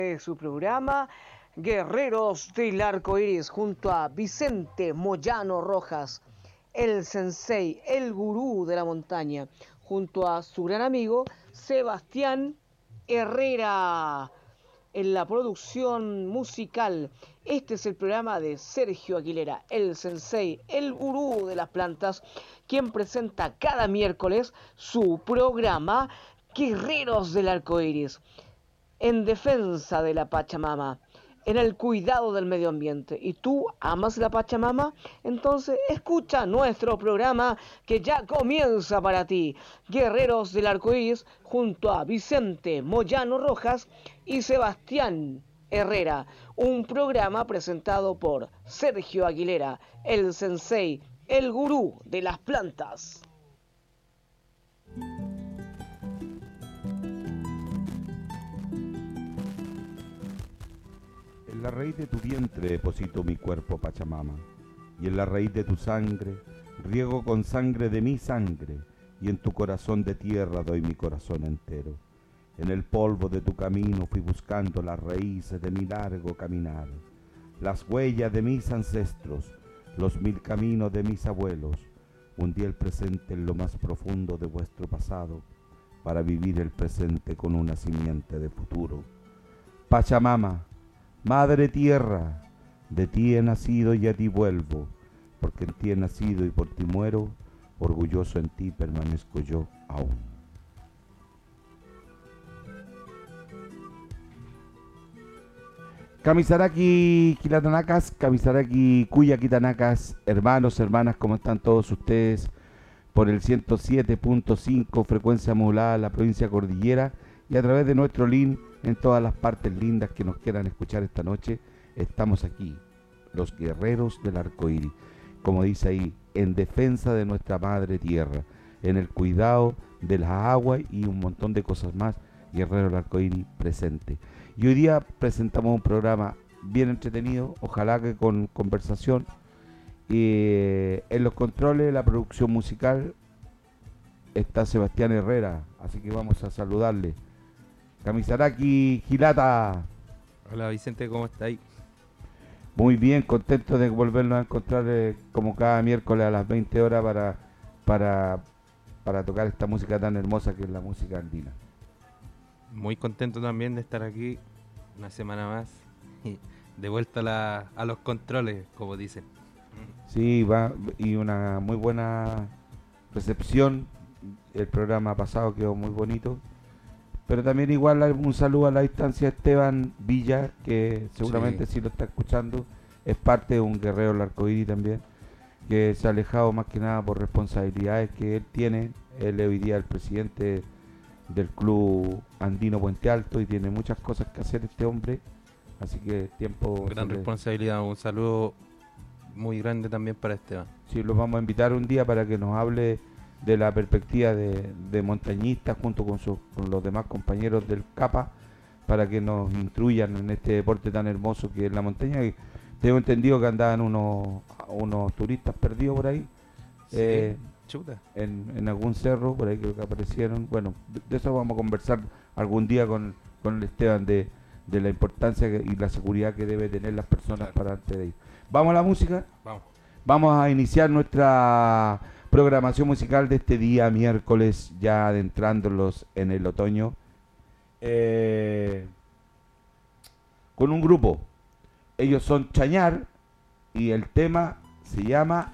Su programa Guerreros del Arco Iris junto a Vicente Moyano Rojas, el sensei, el gurú de la montaña, junto a su gran amigo Sebastián Herrera en la producción musical. Este es el programa de Sergio Aguilera, el sensei, el gurú de las plantas, quien presenta cada miércoles su programa Guerreros del Arco Iris, en defensa de la Pachamama, en el cuidado del medio ambiente. ¿Y tú amas la Pachamama? Entonces escucha nuestro programa que ya comienza para ti. Guerreros del Arcoíris junto a Vicente Moyano Rojas y Sebastián Herrera. Un programa presentado por Sergio Aguilera, el sensei, el gurú de las plantas. En la raíz de tu vientre deposito mi cuerpo, Pachamama, y en la raíz de tu sangre riego con sangre de mi sangre, y en tu corazón de tierra doy mi corazón entero. En el polvo de tu camino fui buscando las raíces de mi largo caminar, las huellas de mis ancestros, los 1000 caminos de mis abuelos. Hundí el presente en lo más profundo de vuestro pasado, para vivir el presente con una simiente de futuro. Pachamama, Madre Tierra, de ti he nacido y a ti vuelvo, porque en ti he nacido y por ti muero, orgulloso en ti permanezco yo aún. Kamisaraki Kilatanakas, Kamisaraki Kuyakitanakas, hermanos, hermanas, ¿cómo están todos ustedes? Por el 107.5 frecuencia modulada en la provincia de Cordillera y a través de nuestro link en todas las partes lindas que nos quieran escuchar esta noche. Estamos aquí, los guerreros del arcoíris, como dice ahí, en defensa de nuestra madre tierra, en el cuidado de las aguas y un montón de cosas más. Guerreros del arcoíris presente. Y hoy día presentamos un programa bien entretenido, ojalá que con conversación. En los controles de la producción musical está Sebastián Herrera, así que vamos a saludarle. Kamisaraki Hilata. Hola Vicente, ¿cómo estáis? Muy bien, contento de volvernos a encontrar como cada miércoles a las 20 horas para tocar esta música tan hermosa que es la música andina. Muy contento también de estar aquí una semana más y de vuelta a los controles, como dicen. Sí, va, y una muy buena recepción. El programa pasado quedó muy bonito. Pero también igual un saludo a la distancia a Esteban Villa, que seguramente sí lo está escuchando. Es parte de un guerrero del arcoíris también, que se ha alejado más que nada por responsabilidades que él tiene. Él hoy día es el presidente del Club Andino Puente Alto y tiene muchas cosas que hacer este hombre. Así que tiempo... Gran responsabilidad, un saludo muy grande también para Esteban. Sí, los vamos a invitar un día para que nos hable de la perspectiva de montañistas junto con los demás compañeros del CAPA, para que nos instruyan en este deporte tan hermoso que es la montaña. Y tengo entendido que andaban unos turistas perdidos por ahí, sí, chuta. En algún cerro, por ahí creo que aparecieron. Bueno, de eso vamos a conversar algún día con el Esteban de la importancia y la seguridad que debe tener las personas, claro, para antes de ir. ¿Vamos a la música? Vamos a iniciar nuestra programación musical de este día miércoles, ya adentrándolos en el otoño, con un grupo. Ellos son Chañar y el tema se llama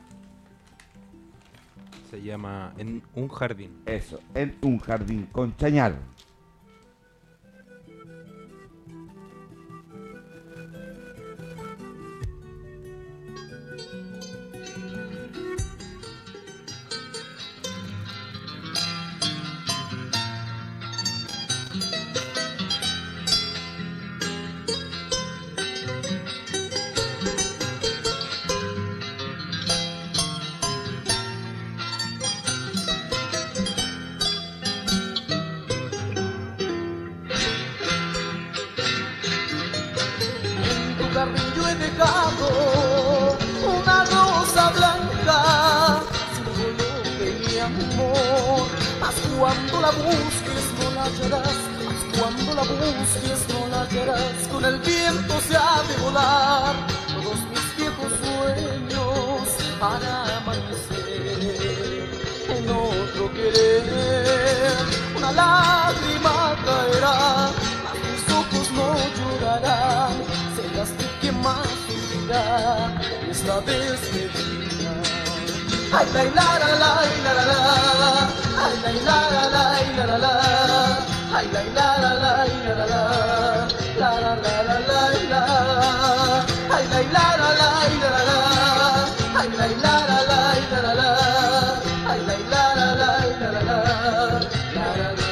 En un jardín. Eso, En un jardín, con Chañar. Una rosa blanca, símbolo de mi amor, mas cuando la busques no la hallarás, mas cuando la busques no la hallarás. hallarás, con el viento se ha de volar todos mis viejos sueños para amanecer en otro querer. Una lágrima caerá, mas mis ojos no llorarán, serás tú quien más sufrirá esta despedida. Ay, la, la, la, la, la, la, la. Ay, la, la, la, la, la, la. Ay, la, la, la, la, la, la. La, la, la, la, la, la. Ay, la, la, la, la, la, la. Ay, la, la, la, la, la, la. Ay, la, la, la, la, la, la. La, la, la, la.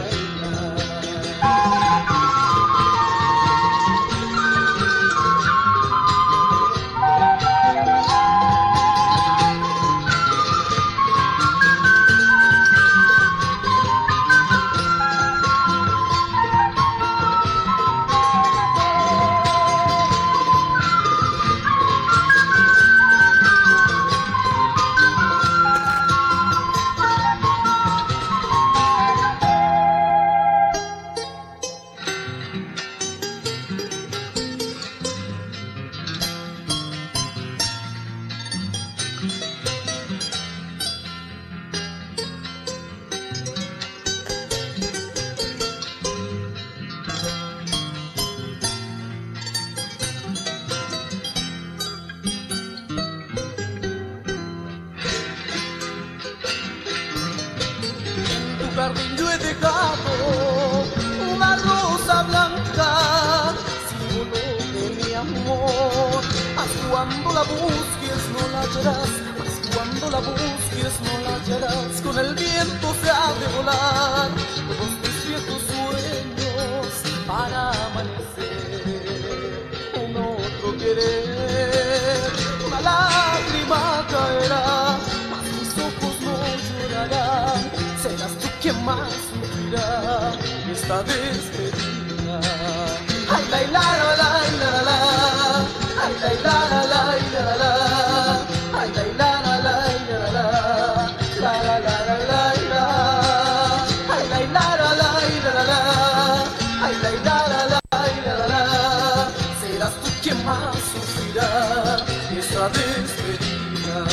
Jardín yo he dejado una rosa blanca, símbolo de mi amor. Mas cuando la busques no la hallarás, mas cuando la busques no la hallarás. Con el viento se ha de volar todos mis viejos sueños para amanecer en otro querer. Una lágrima caerá, mas mis ojos no llorarán, serás tú quien más sufrirá esta despedida. Ay, la, la, la, la, la, la. Ay, la, la, la, la, la. Ay, la, la, la, la, la. La, la, la, la, la. Ay, la, la, la, la. Ay, la, la, la, la. Serás tú quien más sufrirá esta despedida.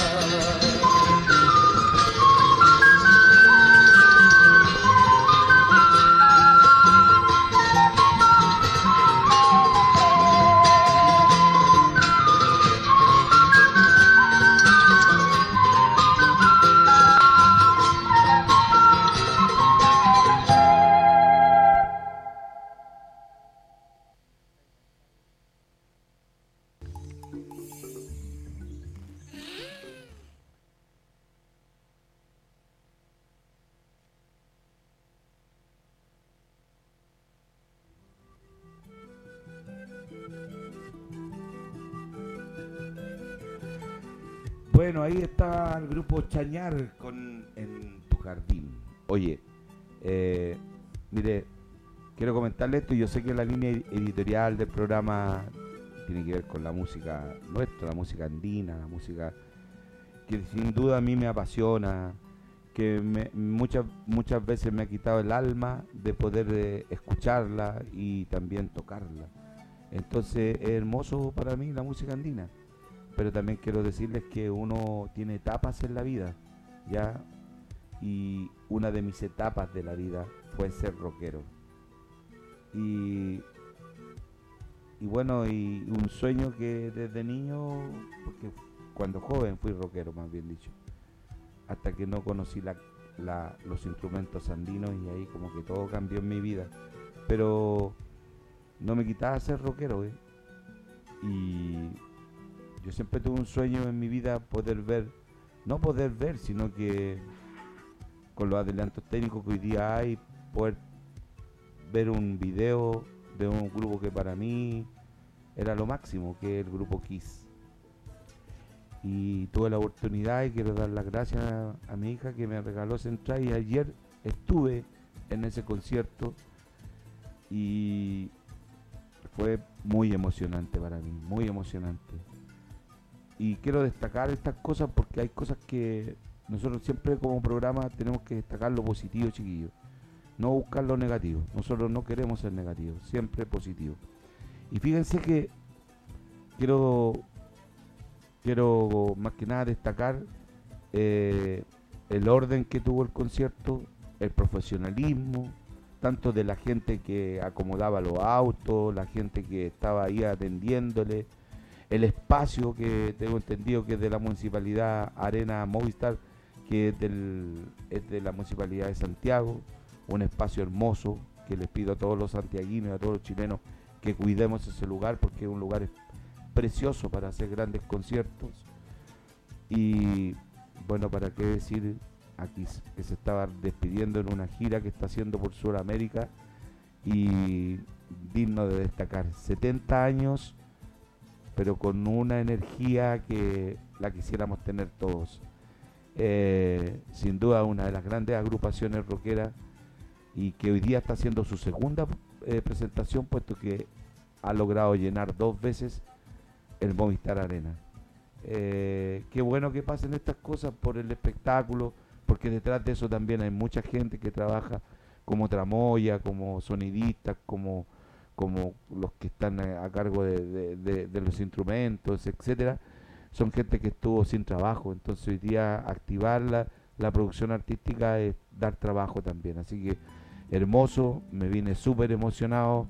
Bueno, ahí está el grupo Chañar con En tu jardín. Oye, mire, quiero comentarle esto. Yo sé que la línea editorial del programa tiene que ver con la música nuestra, la música andina, la música que sin duda a mí me apasiona, que muchas veces me ha quitado el alma de poder escucharla y también tocarla. Entonces es hermoso para mí la música andina. Pero también quiero decirles que uno tiene etapas en la vida, ¿ya? Y una de mis etapas de la vida fue ser rockero. Y bueno, y un sueño que desde niño, porque cuando joven fui rockero, más bien dicho, hasta que no conocí los instrumentos andinos y ahí como que todo cambió en mi vida. Pero no me quitaba ser rockero, ¿eh? Y yo siempre tuve un sueño en mi vida, no poder ver, sino que con los adelantos técnicos que hoy día hay, poder ver un video de un grupo que para mí era lo máximo, que es el grupo Kiss. Y tuve la oportunidad y quiero dar las gracias a mi hija que me regaló esa entrada, y ayer estuve en ese concierto y fue muy emocionante para mí, muy emocionante. Y quiero destacar estas cosas porque hay cosas que nosotros siempre como programa tenemos que destacar lo positivo, chiquillos. no buscar lo negativo. Nosotros no queremos ser negativos, siempre positivo. Y fíjense que quiero más que nada destacar el orden que tuvo el concierto, el profesionalismo, tanto de la gente que acomodaba los autos, la gente que estaba ahí atendiéndole, el espacio que tengo entendido que es de la Municipalidad Arena Movistar, que es de la Municipalidad de Santiago, un espacio hermoso que les pido a todos los santiaguinos y a todos los chilenos que cuidemos ese lugar porque es un lugar precioso para hacer grandes conciertos. Y bueno, para qué decir aquí que se estaba despidiendo en una gira que está haciendo por Sudamérica y digno de destacar, 70 años pero con una energía que la quisiéramos tener todos. Sin duda una de las grandes agrupaciones rockeras y que hoy día está haciendo su segunda presentación, puesto que ha logrado llenar 2 veces el Movistar Arena. Qué bueno que pasen estas cosas por el espectáculo, porque detrás de eso también hay mucha gente que trabaja como tramoya, como sonidistas, como los que están a cargo de los instrumentos, etcétera. Son gente que estuvo sin trabajo, entonces hoy día activar la producción artística es dar trabajo también. Así que hermoso, me vine súper emocionado,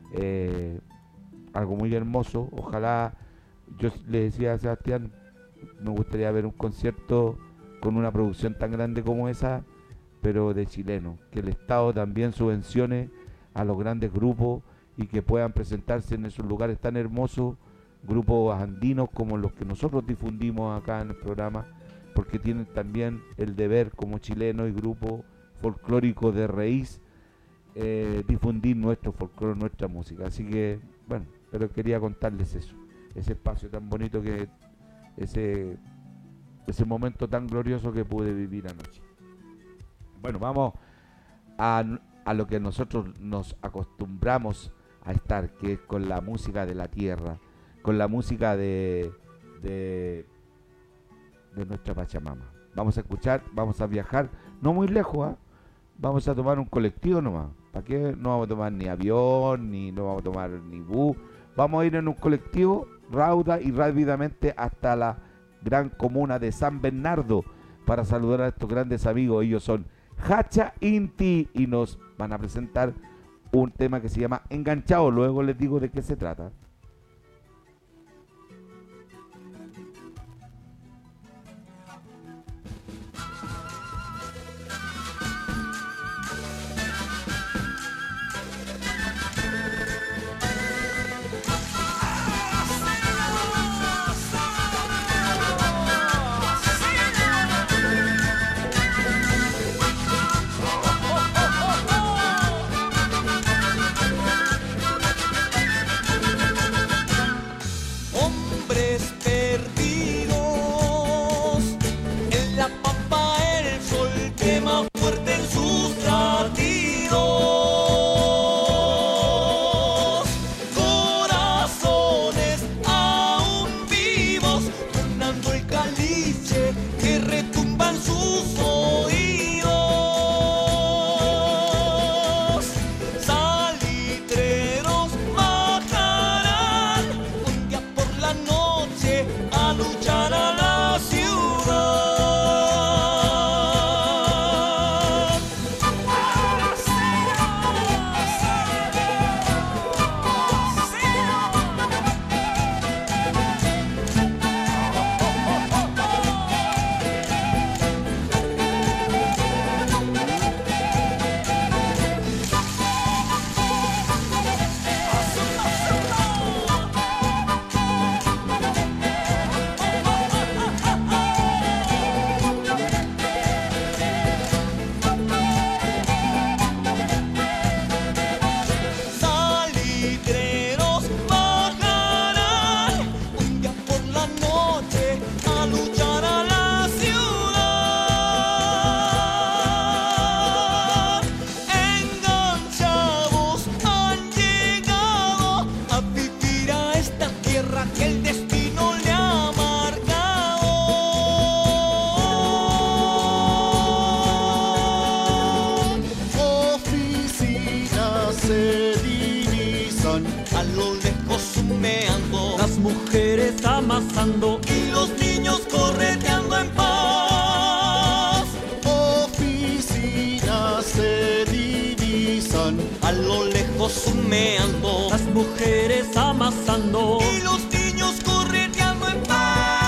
algo muy hermoso. Ojalá, yo le decía a Sebastián, me gustaría ver un concierto con una producción tan grande como esa, pero de chileno, que el Estado también subvencione a los grandes grupos y que puedan presentarse en esos lugares tan hermosos, grupos andinos como los que nosotros difundimos acá en el programa, porque tienen también el deber como chilenos y grupos folclóricos de raíz, difundir nuestro folclore, nuestra música. Así que, bueno, pero quería contarles eso, ese espacio tan bonito, que ese momento tan glorioso que pude vivir anoche. Bueno, vamos a lo que nosotros nos acostumbramos a estar, que es con la música de la tierra, con la música de nuestra Pachamama. Vamos a escuchar, vamos a viajar, no muy lejos, vamos a tomar un colectivo nomás. ¿Para qué? No vamos a tomar ni avión, ni no vamos a tomar ni bus. Vamos a ir en un colectivo rauda y rápidamente hasta la gran comuna de San Bernardo para saludar a estos grandes amigos. Ellos son Hacha Inti y nos van a presentar un tema que se llama Enganchado. Luego les digo de qué se trata. lejos humeando, las mujeres amasando y los niños correteando en paz. Oficinas se divisan, A lo lejos humeando, las mujeres amasando y los niños correteando en paz.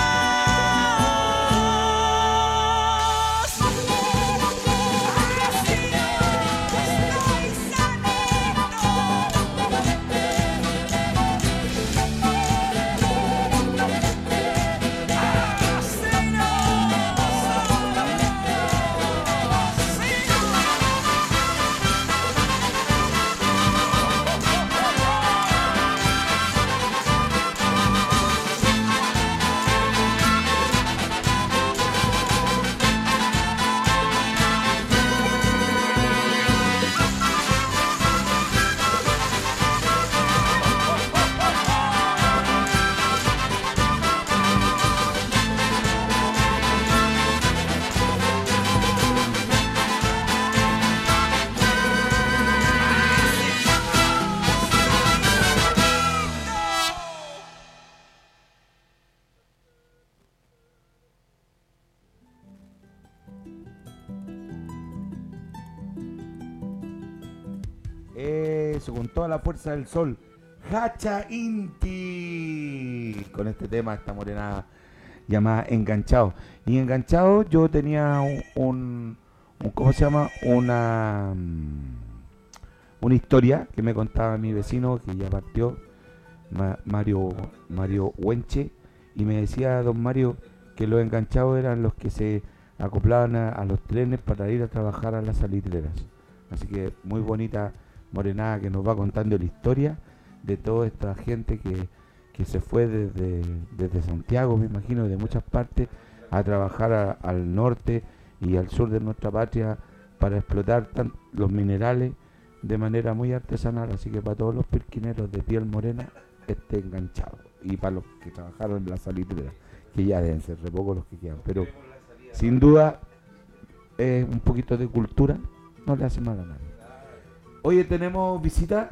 Eso, con toda la fuerza del sol. Hacha Inti. Con este tema, esta morena llamada Enganchado. Y Enganchado yo tenía ¿cómo se llama? Una historia que me contaba mi vecino que ya partió, Mario Huenche, y me decía don Mario que los enganchados eran los que se acoplaban a los trenes para ir a trabajar a las salitreras. Así que muy bonita morenada que nos va contando la historia de toda esta gente que se fue desde Santiago, me imagino, de muchas partes, a trabajar al norte y al sur de nuestra patria para explotar los minerales de manera muy artesanal. Así que para todos los pirquineros de piel morena, enganchado. Y para los que trabajaron en la salitrera, que ya deben ser re pocos los que quedan. Pero sin duda, un poquito de cultura no le hace mal a nadie. Oye, ¿tenemos visita?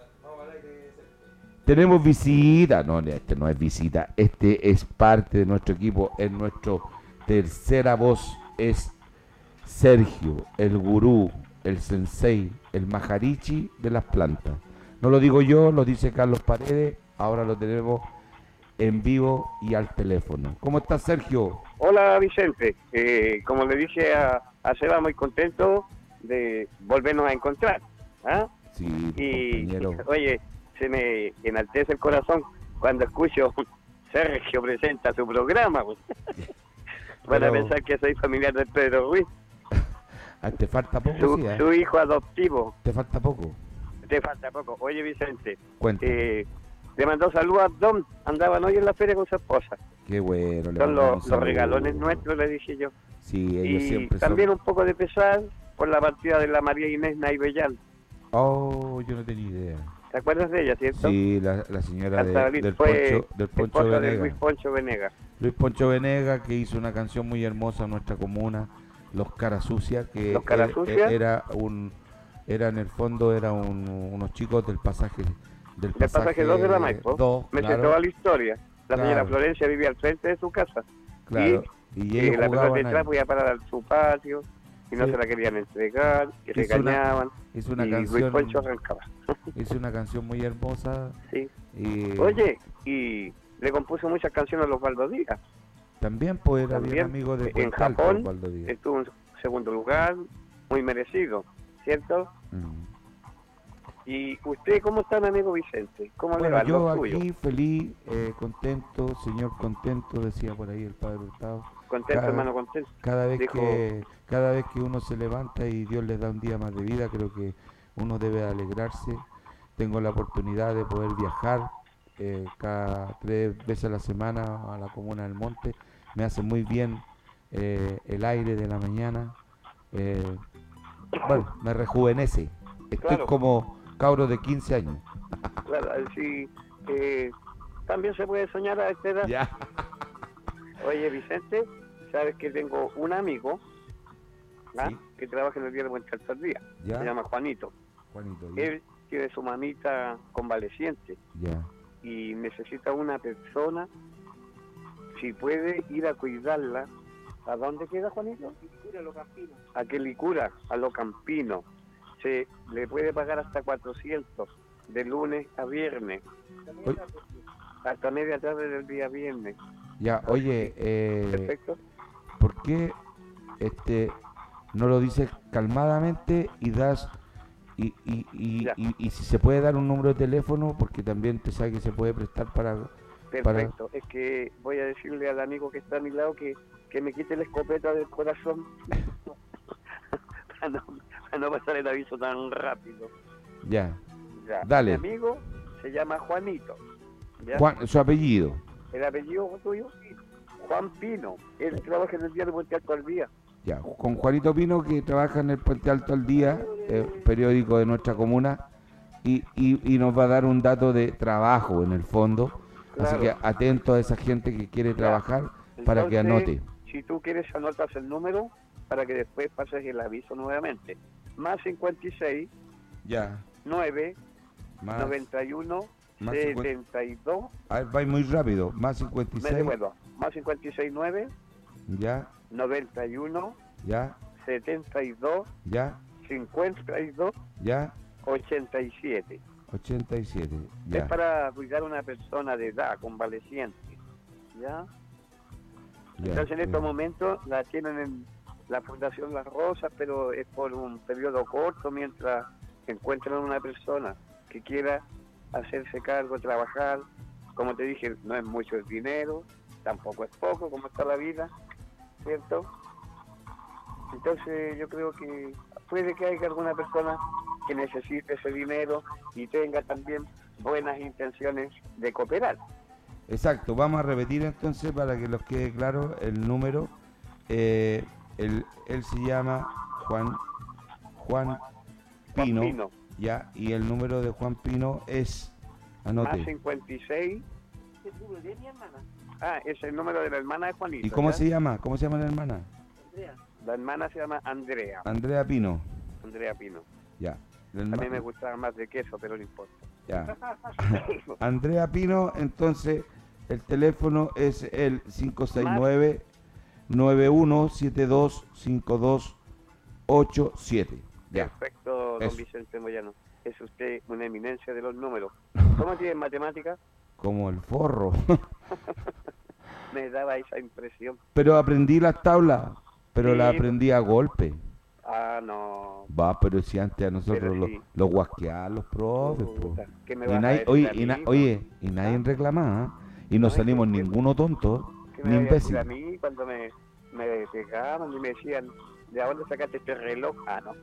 Tenemos visita. No, este no es visita. Este es parte de nuestro equipo. Es nuestro tercera voz. Es Sergio, el gurú, el sensei, el majarichi de las plantas. No lo digo yo, lo dice Carlos Paredes. Ahora lo tenemos en vivo y al teléfono. ¿Cómo estás, Sergio? Hola, Vicente. Como le dije a Seba, muy contento de volvernos a encontrar. ¿Ah? Sí, Y, compañero. oye, se me enaltece el corazón cuando escucho Sergio presenta su programa. Pues. Van a Pero- pensar que soy familiar de Pedro Ruiz, Te falta poco, sí, ¿eh? su hijo adoptivo. Te falta poco. Te falta poco. Oye, Vicente, Cuenta. le mandó saludos a Don. Andaban hoy en la feria con su esposa. Qué bueno. le Son mandamos los saludos. regalones nuestros, le dije yo. Sí, ellos Y siempre también son... un poco de pesar por la partida de la María Inés Naibellán. Oh, yo no tenía idea. ¿Te acuerdas de ella, cierto? Sí, la señora Cantabalí, del fue Poncho esposa de Venegas. Luis Poncho Venegas. Luis Poncho Venegas, que hizo una canción muy hermosa en nuestra comuna, Los Caras Sucias, que Los Caras Sucias. era en el fondo unos chicos del pasaje Del pasaje 2 de la Maipo. 2, Me sé claro, toda la historia. La Claro. señora Florencia vivía al frente de su casa. claro, y Y ellos la pelota jugaban detrás ahí. podía parar a su patio y no Sí. se la querían entregar, que se Hizo una- engañaban. Hizo una Y Luis canción, Poncho arrancaba. hizo una canción muy hermosa Sí. y Oye, y le compuso muchas canciones a los Osvaldo Díaz. también pues era bien También, amigo de en Puente Alto, Japón, Osvaldo Díaz. estuvo en segundo lugar, muy merecido, ¿cierto? Mm. ¿Y usted cómo está, mi amigo Vicente? ¿Cómo le Bueno, va yo lo suyo? aquí feliz, contento, señor contento, decía por ahí el padre Hurtado. Contento, cada- hermano, contento. Cada vez Dijo- que uno se levanta y Dios les da un día más de vida, creo que uno debe alegrarse. Tengo la oportunidad de poder viajar cada 3 veces a la semana a la comuna del Monte. Me hace muy bien el aire de la mañana. Bueno, me rejuvenece. Estoy Claro. como cabro de 15 años. Claro, sí, también se puede soñar a esta edad. Ya. Oye, Vicente, sabes que tengo un amigo ¿ah? Sí. que trabaja en el diario Puente Alto al Día. Ya. Se llama Juanito. Juanito, ya. Él tiene su mamita convaleciente Ya. y necesita una persona, si puede ir a cuidarla. ¿A dónde queda, Juanito? Licura, Los Campinos. A Quilicura, a Los Campinos. Se le puede pagar hasta 400 de lunes a viernes, hasta media tarde del día viernes. Ya, oye, Perfecto. ¿por qué no lo dices calmadamente y das Ya. y si se puede dar un número de teléfono, porque también te sabe que se puede prestar para Perfecto. Es que voy a decirle al amigo que está a mi lado que me quite la escopeta del corazón para no pasar el aviso tan rápido. ya. Ya. Dale. Mi amigo se llama Juanito. ¿Ya? Juan, su apellido. ¿El apellido tuyo? Juan Pino. Él trabaja en el día de Puente Alto al día. Ya, con Juanito Pino, que trabaja en el Puente Alto al Día, periódico de nuestra comuna, y nos va a dar un dato de trabajo en el fondo. Así Claro. que atento a esa gente que quiere trabajar para que Entonces, anote. Si tú quieres, anotas el número para que después pases el aviso nuevamente. Más 56 Ya. 9 Más, 91 más 72. a ver, va muy rápido. Más Me 56. recuerdo. Más 56 9 Ya, 91 ya, 72 ya, 52 ya. 87. 87. Ya. Es para cuidar a una persona de edad, convaleciente. ¿Ya? ya, Entonces en ya. estos momentos la tienen en la Fundación Las Rosas, pero es por un periodo corto mientras encuentran una persona que quiera hacerse cargo, trabajar. Como te dije, no es mucho el dinero, tampoco es poco, como está la vida, ¿cierto? Entonces yo creo que puede que haya alguna persona que necesite ese dinero y tenga también buenas intenciones de cooperar. Exacto, vamos a repetir entonces para que los quede claro el número. Él se llama Juan Pino, Juan Pino, ya, y el número de Juan Pino es, más anote. 56. ¿Es el número de mi hermana? Ah, es el número de la hermana de Juanito. ¿Y cómo ¿ya? se llama? ¿Cómo se llama la hermana? Andrea. La hermana se llama Andrea. Andrea Pino, Andrea Pino. ya. La A mí me herma- gustaba más de queso, pero no importa. ya. Andrea Pino, entonces el teléfono es el 569 91725287. Ya. Perfecto, don Eso. Vicente Moyano. Es usted una eminencia de los números. ¿Cómo tiene en matemáticas? Como el forro. Me daba esa impresión. Pero aprendí las tablas, pero Sí. las aprendí a golpe. Ah, no. Va, pero si antes a nosotros Pero los sí. guasqueaban los profes, po. Puta, ¿qué me Y vas a nadie, decir oye, a mí, y nadie reclamaba, ¿ah? Y no No, salimos es que- ninguno tonto, ¿Qué ni me vas a decir imbécil. a mí cuando me pegaban y me decían, ¿de dónde sacaste este reloj? Ah, no.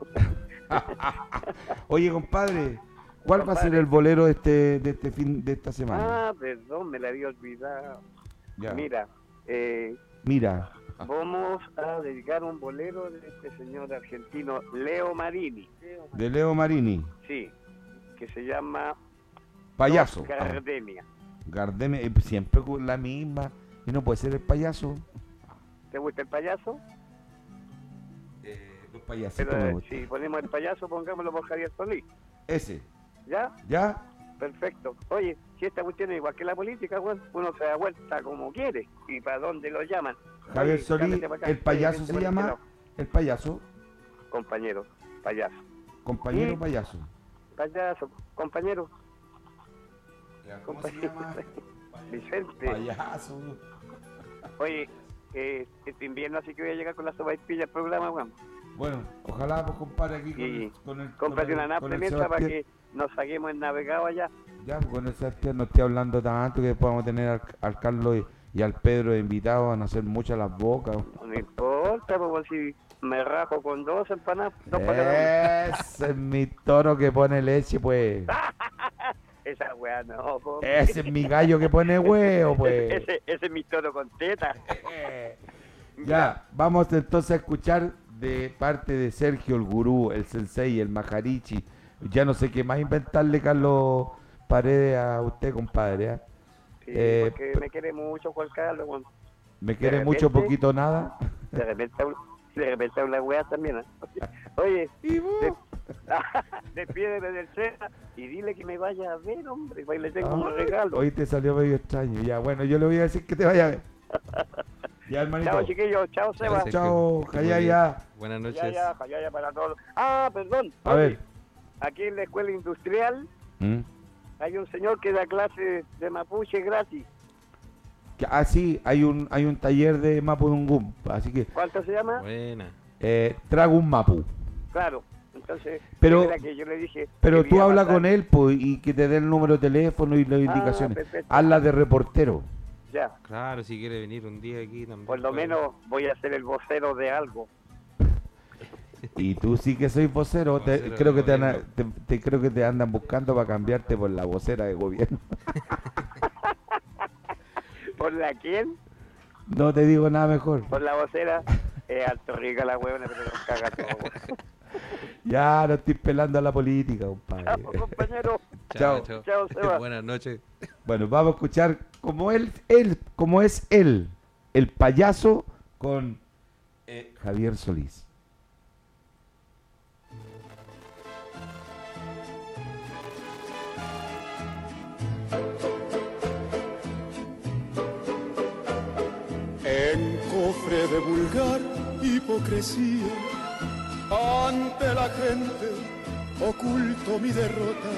Oye, compadre, ¿cuál va a ser Compadre. el bolero de este fin de esta semana? Ah, perdón, me la había olvidado. Ya. Mira, Mira, vamos a dedicar un bolero de este señor argentino, Leo Marini. de Leo Marini, Sí, que se llama payaso. Dos Gardenia. Gardeme, siempre con la misma. Y no puede ser el payaso. ¿Te gusta el payaso? Los payasitos Pero me gustan. si ponemos el payaso, pongámoslo por Javier Solís. Ese, ¿Ya? ¿ya? Perfecto. Oye, si esta cuestión es igual que la política, bueno, uno se da vuelta como quiere. ¿Y para dónde lo llaman? Javier Oye, Solís, cámbiate para acá. el payaso Vente se por este llama, lado. el payaso, Compañero, payaso. compañero Sí. payaso. Payaso, compañero, ¿Cómo se llama? Vicente. Payaso. Oye, este invierno así que voy a llegar con la sopaipilla al programa, weón. Bueno, ojalá pues compadre aquí Y con el cómprate una con nafta el mientras para Sebastián. que nos saquemos el navegado allá. Ya, pues con el Sebastián no estoy hablando tanto que después vamos a tener al Carlos y al Pedro de invitados, van a hacer muchas las bocas. No me importa, pues si me rajo con dos empanadas, dos para cada uno. Ese es mi toro que pone leche, pues. Esa weá no, po. Ese es mi gallo que pone huevo, pues. Ese es mi toro con teta. Ya, vamos entonces a escuchar de parte de Sergio, el gurú, el sensei, el majarichi. Ya no sé qué más inventarle, Carlos Paredes, a usted, compadre. ¿Ah? Sí, Eh, porque me quiere mucho Juan Carlos, weón. Me quiere de mucho, repente- poquito, nada. De repente habla weá también, ¿eh? Oye, Despídeme del César y dile que me vaya a ver, hombre, pues le tengo un regalo. Hoy te salió medio extraño. Ya, bueno, yo le voy a decir que te vaya a ver. Ya, hermanito. Chao, chiquillos, chao, Seba. Sergio. Chao, Que esté muy Jayaya. bien. Buenas noches. Jayaya para todos. Ah, perdón. A ver. Aquí en la escuela industrial ¿Mm? hay un señor que da clases de mapuche gratis. Ah, sí, hay un taller de Mapudungún, así que ¿Cuánto se llama? Buena. trago un Mapu. Claro. Entonces, Pero- era que yo le dije. Pero que tú iba a habla pasar. con él pues, y que te dé el número de teléfono y las indicaciones. Perfecto. Hazla de reportero. Ya. Claro, si quiere venir un día aquí también. Por lo puede. menos voy a ser el vocero de algo. Y tú sí que soy vocero, Vocero creo de que gobierno. creo que te andan buscando para cambiarte por la vocera de gobierno. ¿Por la quién? No te digo nada mejor. Por la vocera. Alto rica la huevona, pero nos caga todo. Ya no estoy pelando a la política, compadre. Chao, compañero. Chao. Chao, Seba. Buenas noches. Bueno, vamos a escuchar como como es él, el payaso con Javier Solís. En cofre de vulgar hipocresía, ante la gente oculto mi derrota.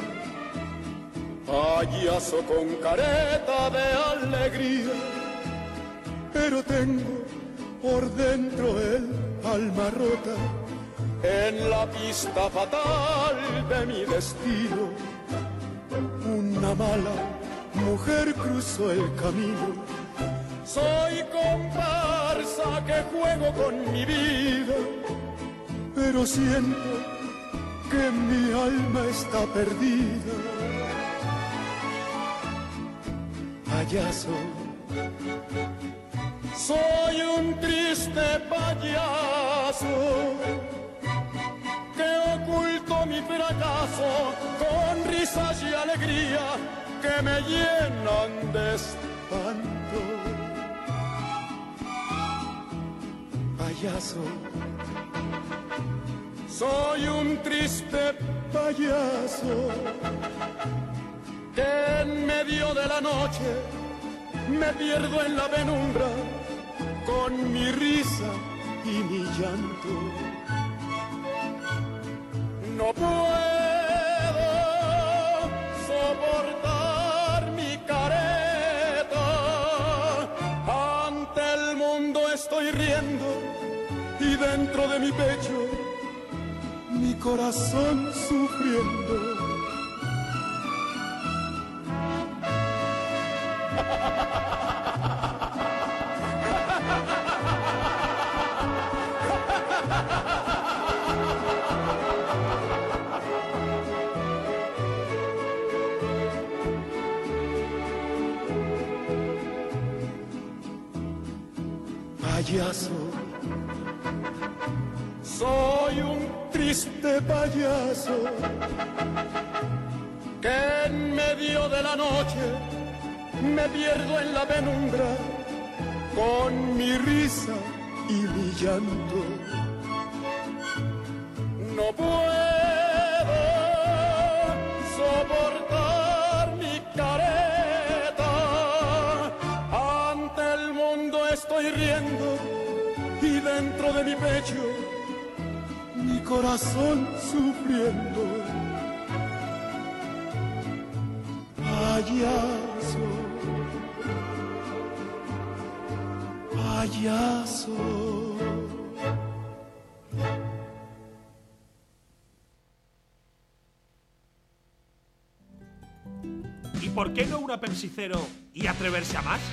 Payaso con careta de alegría, pero tengo por dentro el alma rota. En la pista fatal de mi destino, una mala mujer cruzó el camino. Soy comparsa que juego con mi vida, pero siento que mi alma está perdida. Payaso, soy un triste payaso que oculto mi fracaso con risas y alegría que me llenan de espanto. Payaso, soy un triste payaso que en medio de la noche me pierdo en la penumbra con mi risa y mi llanto. No puedo soportar mi careta, ante el mundo estoy riendo y dentro de mi pecho mi corazón sufriendo. Payaso, soy un triste payaso que en medio de la noche me pierdo en la penumbra con mi risa y mi llanto. No puedo soportar mi careta, ante el mundo estoy riendo y dentro de mi pecho mi corazón sufriendo. Payaso, payaso. ¿Y por qué no una Pepsi Cero y atreverse a más?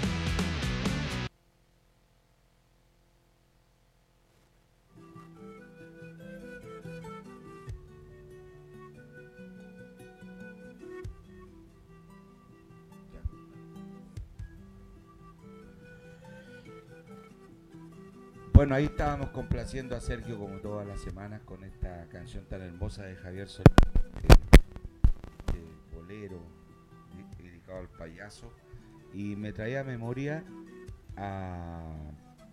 Bueno, ahí estábamos complaciendo a Sergio como todas las semanas con esta canción tan hermosa de Javier Solís, de bolero, dedicado al payaso, y me traía a memoria a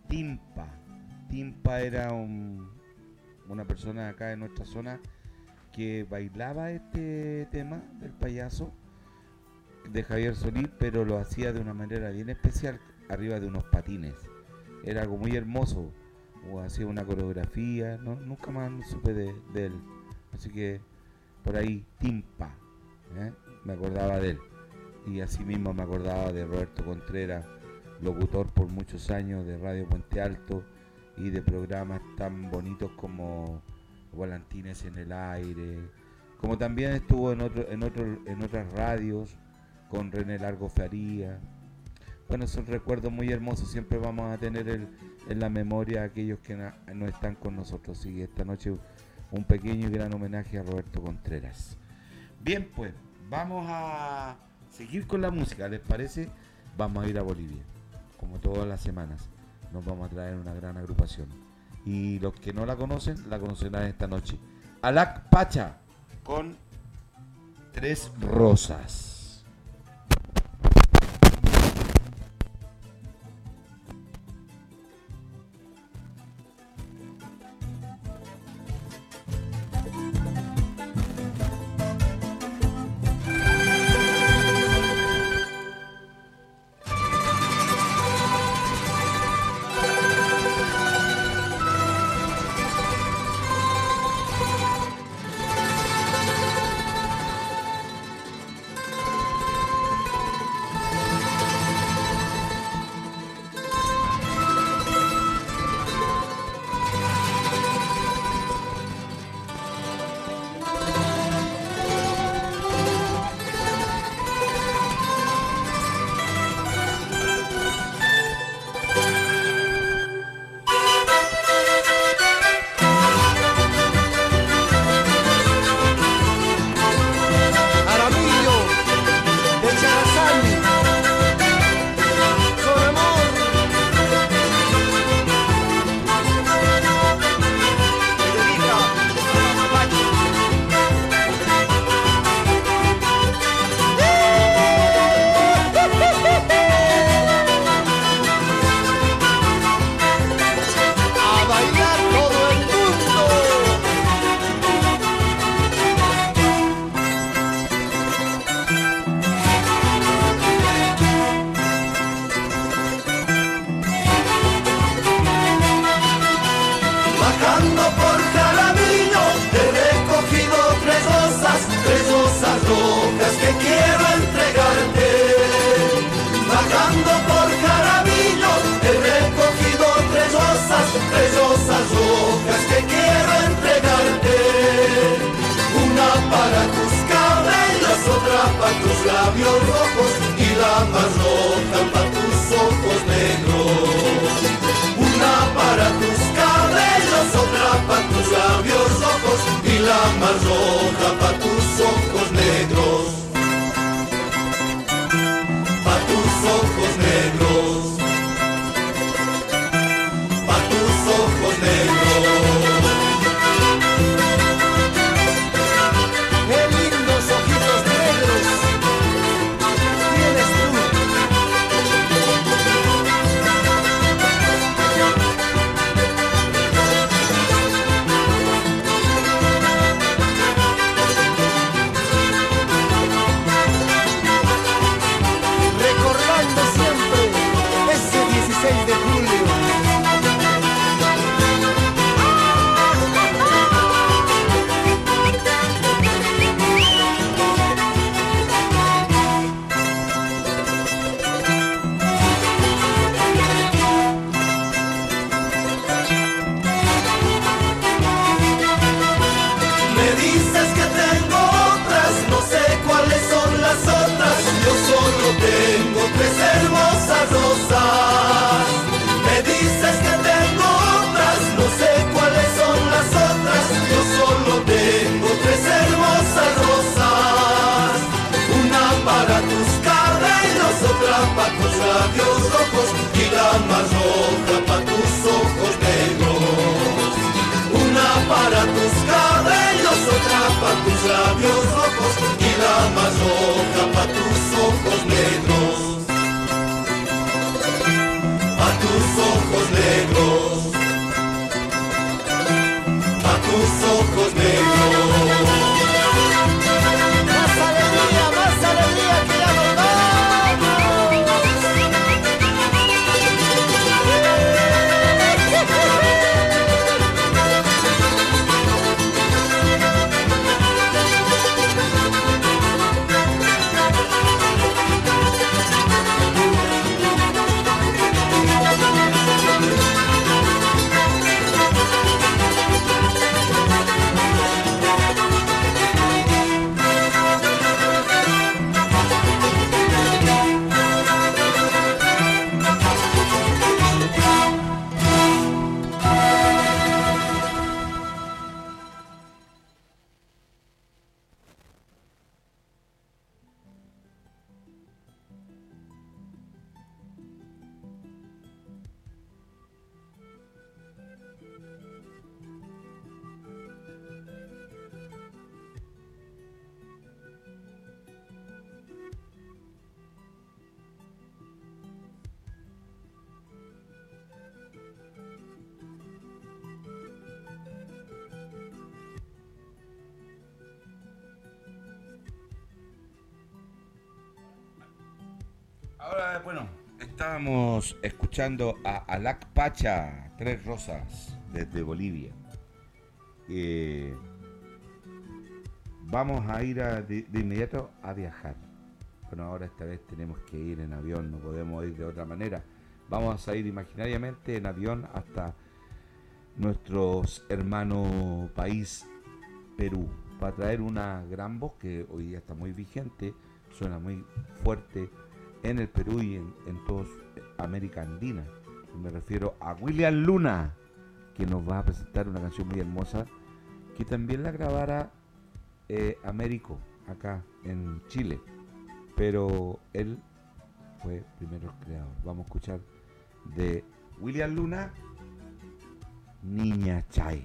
Timpa. Timpa era una persona acá en nuestra zona que bailaba este tema del payaso de Javier Solís, pero lo hacía de una manera bien especial, arriba de unos patines. Era algo muy hermoso, o hacía una coreografía, ¿no? Nunca más supe de él. Así que por ahí, Timpa, me acordaba de él. Y así mismo me acordaba de Roberto Contreras, locutor por muchos años de Radio Puente Alto y de programas tan bonitos como Volantines en el Aire, como también estuvo en otras radios con René Largo Faría. Bueno, son recuerdos muy hermosos, siempre vamos a tener en la memoria a aquellos que no están con nosotros. Y esta noche un pequeño y gran homenaje a Roberto Contreras. Bien, pues vamos a seguir con la música, ¿les parece? Vamos a ir a Bolivia, como todas las semanas. Nos vamos a traer una gran agrupación. Y los que no la conocerán esta noche. Alac Pacha con Tres Rosas. Tus ojos negros. Ahora, bueno, estábamos escuchando a Alac Pacha, Tres Rosas, desde Bolivia. Vamos a ir de inmediato a viajar. Bueno, ahora esta vez tenemos que ir en avión, no podemos ir de otra manera. Vamos a ir imaginariamente en avión hasta nuestro hermano país, Perú, para traer una gran voz que hoy día está muy vigente, suena muy fuerte en el Perú y en toda América Andina. Me refiero a William Luna, que nos va a presentar una canción muy hermosa, que también la grabara Américo, acá en Chile, pero él fue primero el creador. Vamos a escuchar de William Luna, Niña Chay.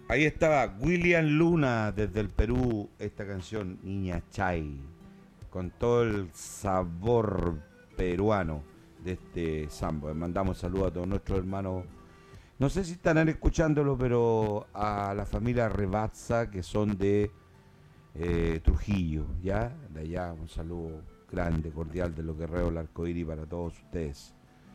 Ahí estaba William Luna desde el Perú, esta canción Niña Chay, con todo el sabor peruano de este sambo. Les mandamos saludos a todos nuestros hermanos. No sé si estarán escuchándolo, pero a la familia Rebatza, que son de Trujillo, ¿ya? De allá un saludo grande, cordial de los guerreros del arcoíris para todos ustedes.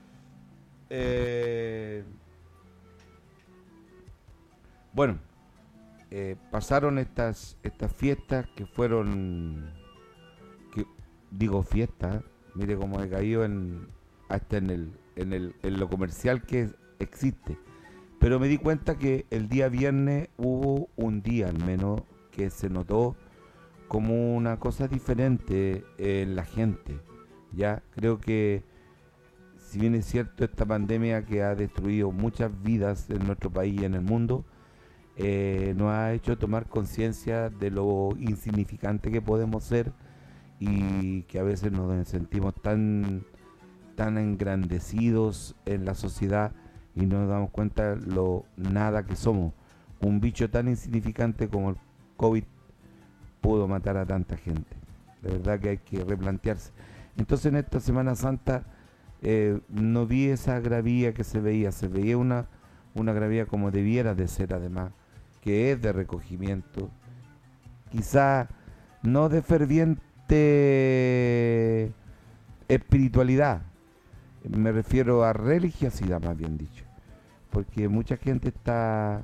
Bueno, pasaron estas fiestas que fueron, digo fiestas, mire cómo he caído hasta en lo comercial que existe, pero me di cuenta que el día viernes hubo un día al menos que se notó como una cosa diferente en la gente. Ya creo que, si bien es cierto, esta pandemia que ha destruido muchas vidas en nuestro país y en el mundo, nos ha hecho tomar conciencia de lo insignificante que podemos ser y que a veces nos sentimos tan engrandecidos en la sociedad y no nos damos cuenta lo nada que somos. Un bicho tan insignificante como el COVID pudo matar a tanta gente. De verdad que hay que replantearse. Entonces en esta Semana Santa no vi esa gravía que se veía una gravía como debiera de ser, además, que es de recogimiento, quizá no de ferviente espiritualidad, me refiero a religiosidad, más bien dicho, porque mucha gente está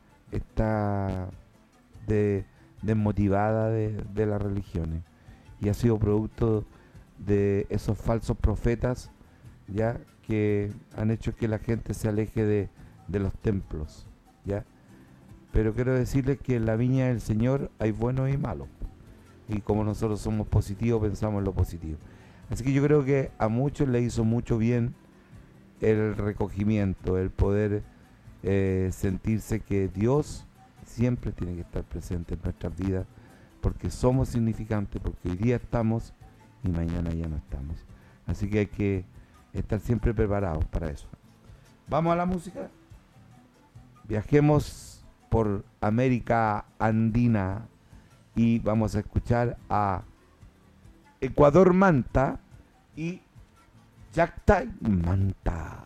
desmotivada de las religiones y ha sido producto de esos falsos profetas, ya, que han hecho que la gente se aleje de los templos, ya. Pero quiero decirles que en la viña del Señor hay buenos y malos, y como nosotros somos positivos, pensamos en lo positivo. Así que yo creo que a muchos le hizo mucho bien el recogimiento, el poder sentirse que Dios siempre tiene que estar presente en nuestras vidas, porque somos significantes, porque hoy día estamos y mañana ya no estamos. Así que hay que estar siempre preparados para eso. Vamos a la música. Viajemos por América Andina y vamos a escuchar a Ecuador Manta y Yactay Manta.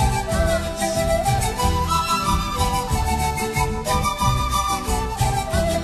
Ay,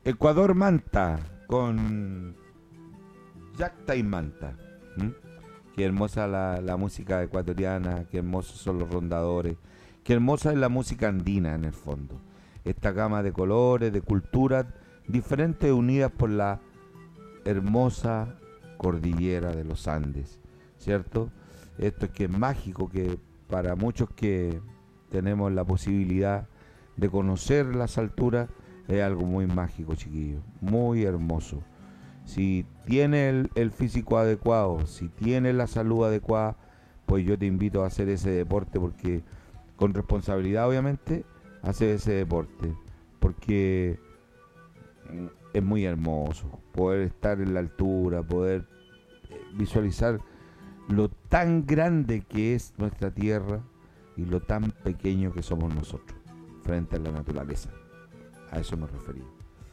Ecuador Manta con Yacta y Manta. Qué hermosa la música ecuatoriana, qué hermosos son los rondadores, qué hermosa es la música andina en el fondo. Esta gama de colores, de culturas diferentes unidas por la hermosa cordillera de los Andes, ¿cierto? Esto es que es mágico, que para muchos que tenemos la posibilidad de conocer las alturas, es algo muy mágico, chiquillos, muy hermoso. Si tiene el físico adecuado, si tiene la salud adecuada, pues yo te invito a hacer ese deporte, porque con responsabilidad obviamente, hacer ese deporte, porque es muy hermoso poder estar en la altura, poder visualizar lo tan grande que es nuestra tierra y lo tan pequeño que somos nosotros frente a la naturaleza. A eso me refería.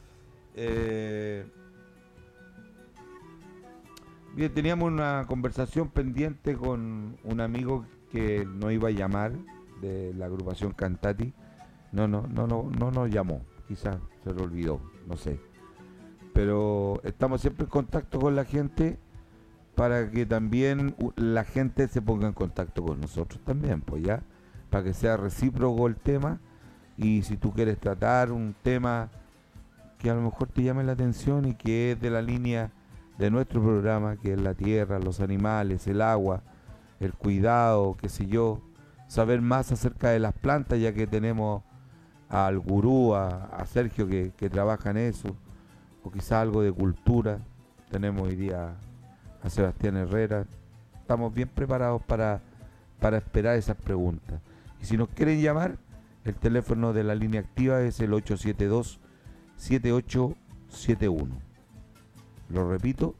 Bien, teníamos una conversación pendiente con un amigo que nos iba a llamar de la agrupación Cantati. No nos llamó, quizás se le olvidó, no sé. Pero estamos siempre en contacto con la gente para que también la gente se ponga en contacto con nosotros también, pues ya, para que sea recíproco el tema. Y si tú quieres tratar un tema que a lo mejor te llame la atención y que es de la línea de nuestro programa, que es la tierra, los animales, el agua, el cuidado, qué sé yo, saber más acerca de las plantas, ya que tenemos al gurú, a Sergio que trabaja en eso, o quizás algo de cultura. Tenemos hoy día a Sebastián Herrera. Estamos bien preparados para esperar esas preguntas. Y si nos quieren llamar, el teléfono de la línea activa es el 872-7871. Lo repito,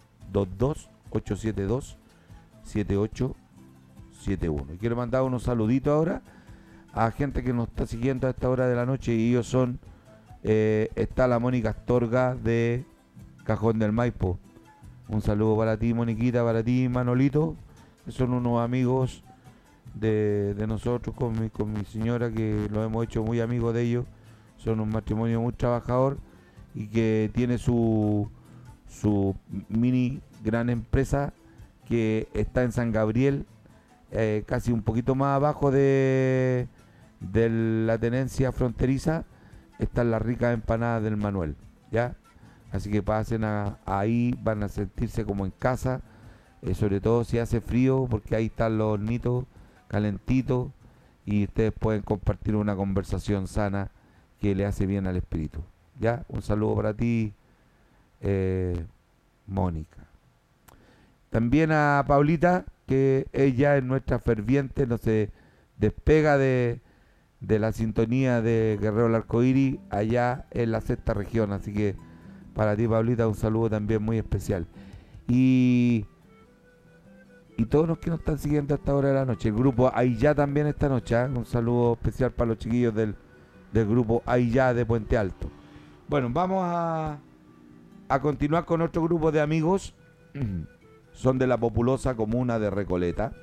22872-7871. Y quiero mandar unos saluditos ahora a gente que nos está siguiendo a esta hora de la noche, y ellos son, está la Mónica Astorga de Cajón del Maipo. Un saludo para ti, Moniquita, para ti, Manolito, que son unos amigos de nosotros con mi señora, que lo hemos hecho muy amigos de ellos. Son un matrimonio muy trabajador y que tiene su mini gran empresa que está en San Gabriel, casi un poquito más abajo de la tenencia fronteriza. Están las ricas empanadas del Manuel, ¿ya? Así que pasen ahí, van a sentirse como en casa, sobre todo si hace frío, porque ahí están los hornitos calentitos y ustedes pueden compartir una conversación sana que le hace bien al espíritu, ¿ya? Un saludo para ti, Mónica. También a Paulita, que ella es nuestra ferviente, no se despega de la sintonía de Guerrero del Arcoíris allá en la sexta región. Así que para ti, Paulita, un saludo también muy especial. Y todos los que nos están siguiendo a esta hora de la noche, el grupo Aiyá también esta noche, ¿eh? Un saludo especial para los chiquillos del grupo Aiyá de Puente Alto. Bueno, vamos a continuar con otro grupo de amigos. Son de la populosa comuna de Recoleta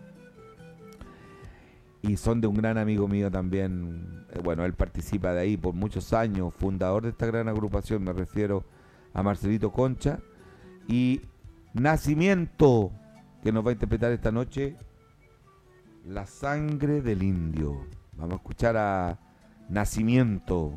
y son de un gran amigo mío también. Bueno, él participa de ahí por muchos años, fundador de esta gran agrupación, me refiero a Marcelito Concha. Y Nacimiento, que nos va a interpretar esta noche La Sangre del Indio. Vamos a escuchar a Nacimiento.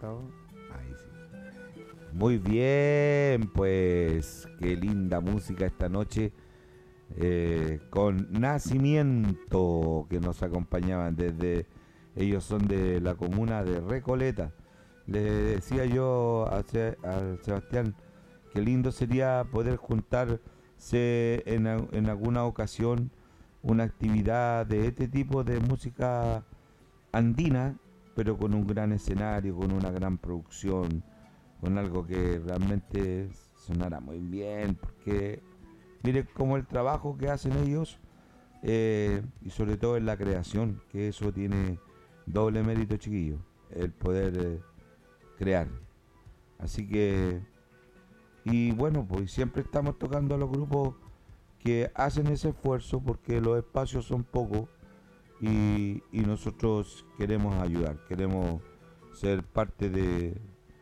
conectado? Ahí sí. Muy bien, pues qué linda música esta noche con Nacimiento, que nos acompañaban desde, ellos son de la comuna de Recoleta. Le decía yo a Sebastián, qué lindo sería poder juntarse en alguna ocasión una actividad de este tipo de música andina, pero con un gran escenario, con una gran producción, con algo que realmente sonara muy bien, porque mire cómo el trabajo que hacen ellos, y sobre todo en la creación, que eso tiene doble mérito, chiquillo, el poder crear. Así que, y bueno, pues siempre estamos tocando a los grupos que hacen ese esfuerzo, porque los espacios son pocos y nosotros queremos ayudar, queremos ser parte de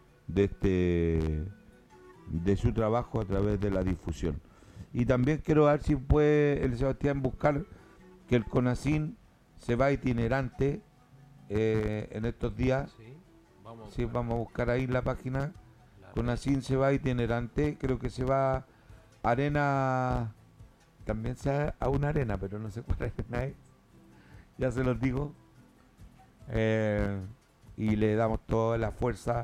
su trabajo a través de la difusión. Y también quiero ver si puede el Sebastián buscar que el CONACYN se va itinerante en estos días. Sí, vamos a buscar ahí la página. CONACYN se va itinerante, creo que se va arena, también se va a una arena, pero no sé cuál arena es, ya se los digo. Y le damos toda la fuerza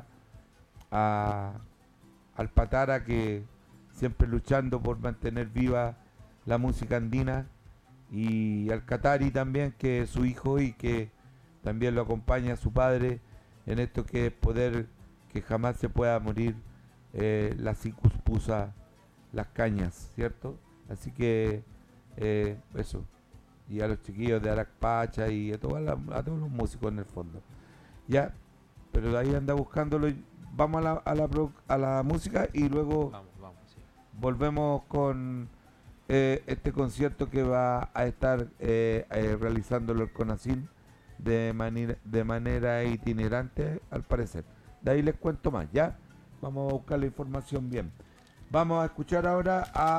al Patara, que siempre luchando por mantener viva la música andina, y al Catari también, que es su hijo y que también lo acompaña a su padre en esto, que es poder que jamás se pueda morir la cicuspusa, las cañas, ¿cierto? Así que eso, y a los chiquillos de Aracpacha y a todos los músicos en el fondo, ya, pero de ahí anda buscándolo. Vamos a la música y luego sí. Volvemos con este concierto que va a estar realizándolo el CONACYN de manera itinerante, al parecer. De ahí les cuento más, ¿ya? Vamos a buscar la información bien. Vamos a escuchar ahora a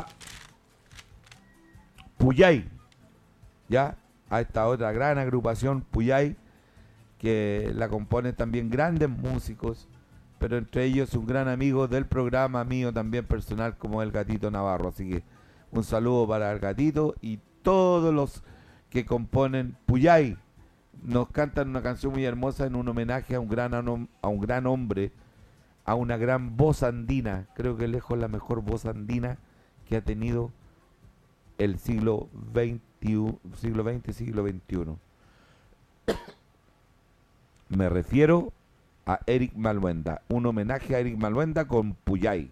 Puyay, ¿ya? A esta otra gran agrupación, Puyay, que la componen también grandes músicos, pero entre ellos un gran amigo del programa mío también personal, como el Gatito Navarro. Así que un saludo para el Gatito y todos los que componen Puyay. Nos cantan una canción muy hermosa en un homenaje a un gran hombre, a una gran voz andina. Creo que lejos la mejor voz andina que ha tenido el siglo XX, siglo XXI. Me refiero a Eric Maluenda, un homenaje a Eric Maluenda con Puyay.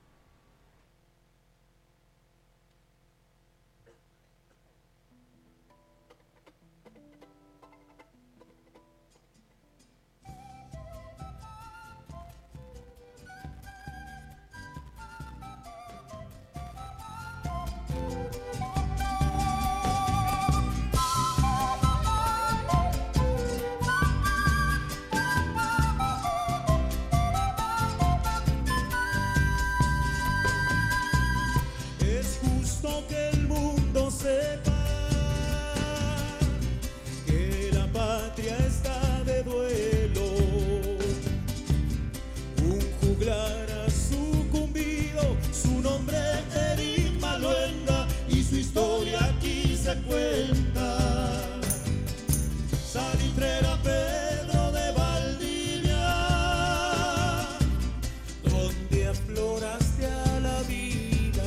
Que el mundo sepa que la patria está de duelo. Un juglar ha sucumbido, su nombre Eric Maluenda, y su historia aquí se cuenta. Salitrera Pedro de Valdivia, donde afloraste a la vida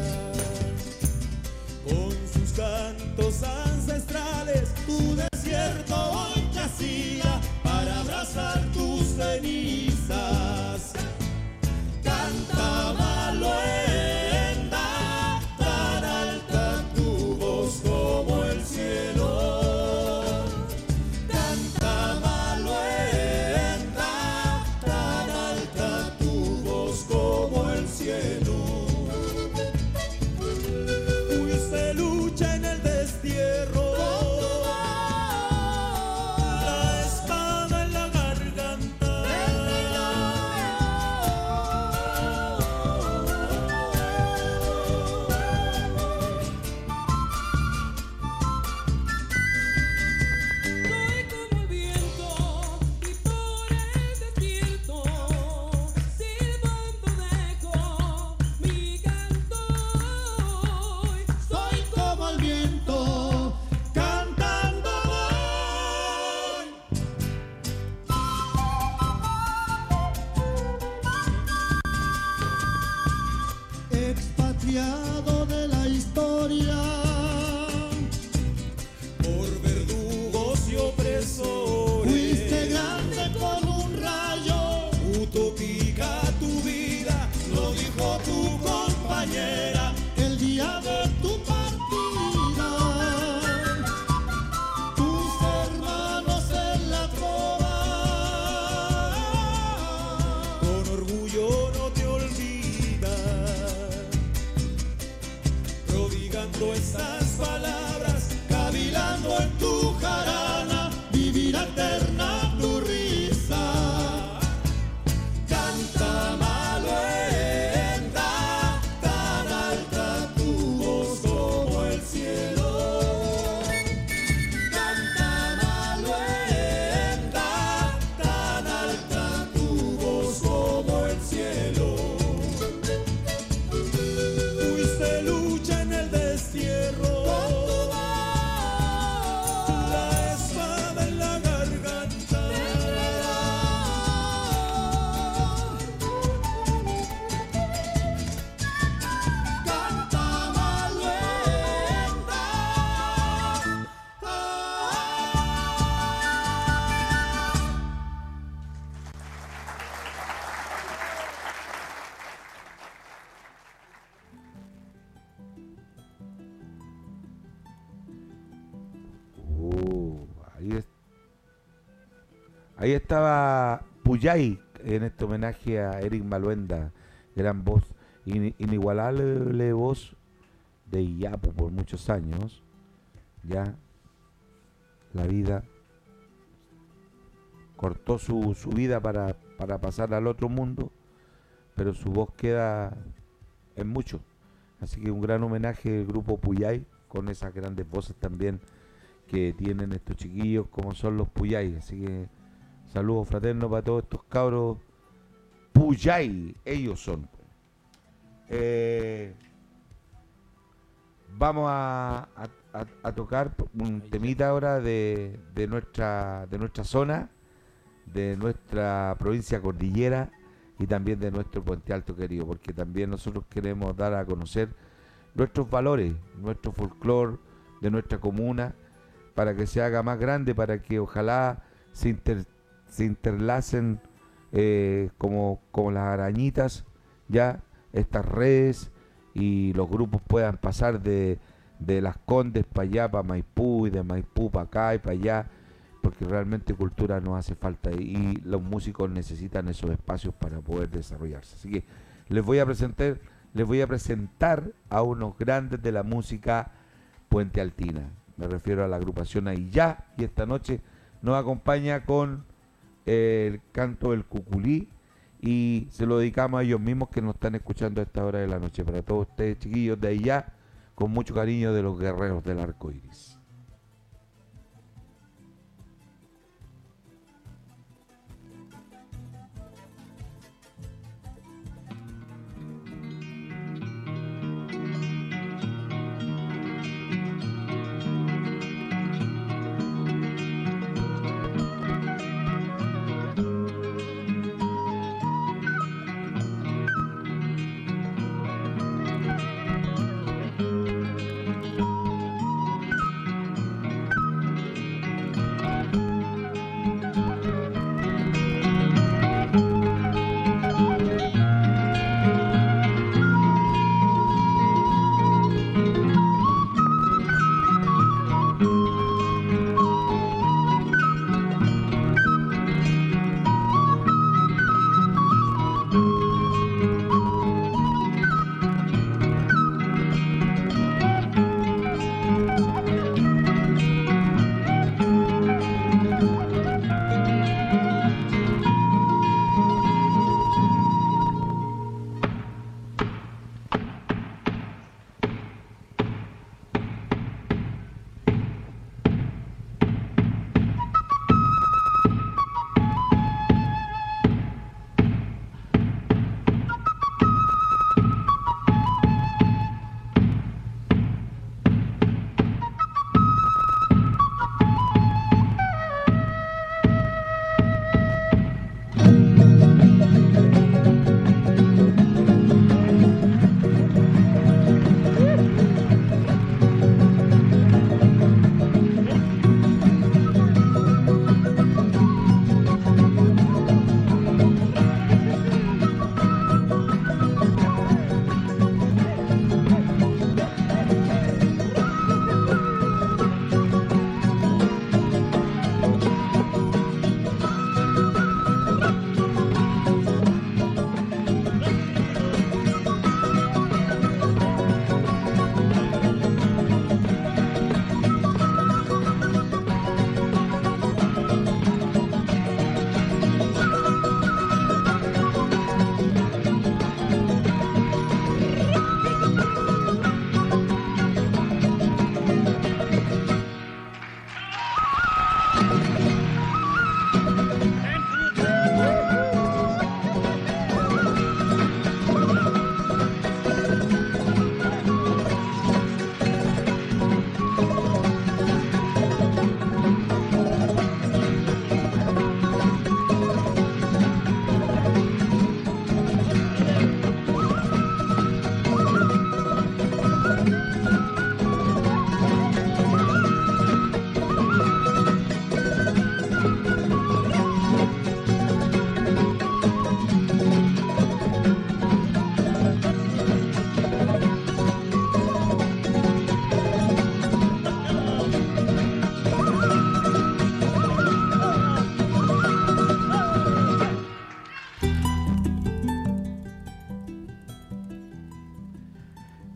con sus cantos ancestrales. Tu desierto hoy yacía para abrazar tus cenizas. Canta Maluenda, tan alta tu voz como el cielo. Canta Maluenda, tan alta tu voz como el cielo. Fuiste lucha en el destierro, malcriado de la historia, por verdugos y opresores. Fuiste grande con un rayo, utópica tu vida, lo dijo tu compañera el día de tu partida. Tus hermanos en la trova, con orgullo no te olvidan, prodigando esas palabras, cavilando en tu jarana, vivirá eterna tu risa. Canta Maluenda, tan alta tu voz como el cielo. Canta Maluenda, tan alta tu voz como el cielo. Fuiste lucha en el destierro, la espada en la garganta. Canta Maluenda. Ahí, ahí estaba Puyay en este homenaje a Eric Maluenda, gran voz, inigualable voz de Iyapu por muchos años. Ya la vida cortó su vida para pasar al otro mundo, pero su voz queda en mucho. Así que un gran homenaje del grupo Puyay, con esas grandes voces también que tienen estos chiquillos como son los Puyay. Así que saludos fraternos para todos estos cabros Puyay, ellos son. Vamos a tocar un temita ahora de nuestra zona, de nuestra provincia cordillera y también de nuestro Puente Alto querido, porque también nosotros queremos dar a conocer nuestros valores, nuestro folclore de nuestra comuna, para que se haga más grande, para que ojalá se interlacen como las arañitas, ya estas redes, y los grupos puedan pasar de Las Condes para allá, para Maipú, y de Maipú para acá y para allá, porque realmente cultura nos hace falta y los músicos necesitan esos espacios para poder desarrollarse. Así que les voy a presentar a unos grandes de la música puentealtina. Me refiero a la agrupación Aiyá, y esta noche nos acompaña con el canto del cuculí, y se lo dedicamos a ellos mismos que nos están escuchando a esta hora de la noche. Para todos ustedes, chiquillos de Aiyá, con mucho cariño de los guerreros del arco iris.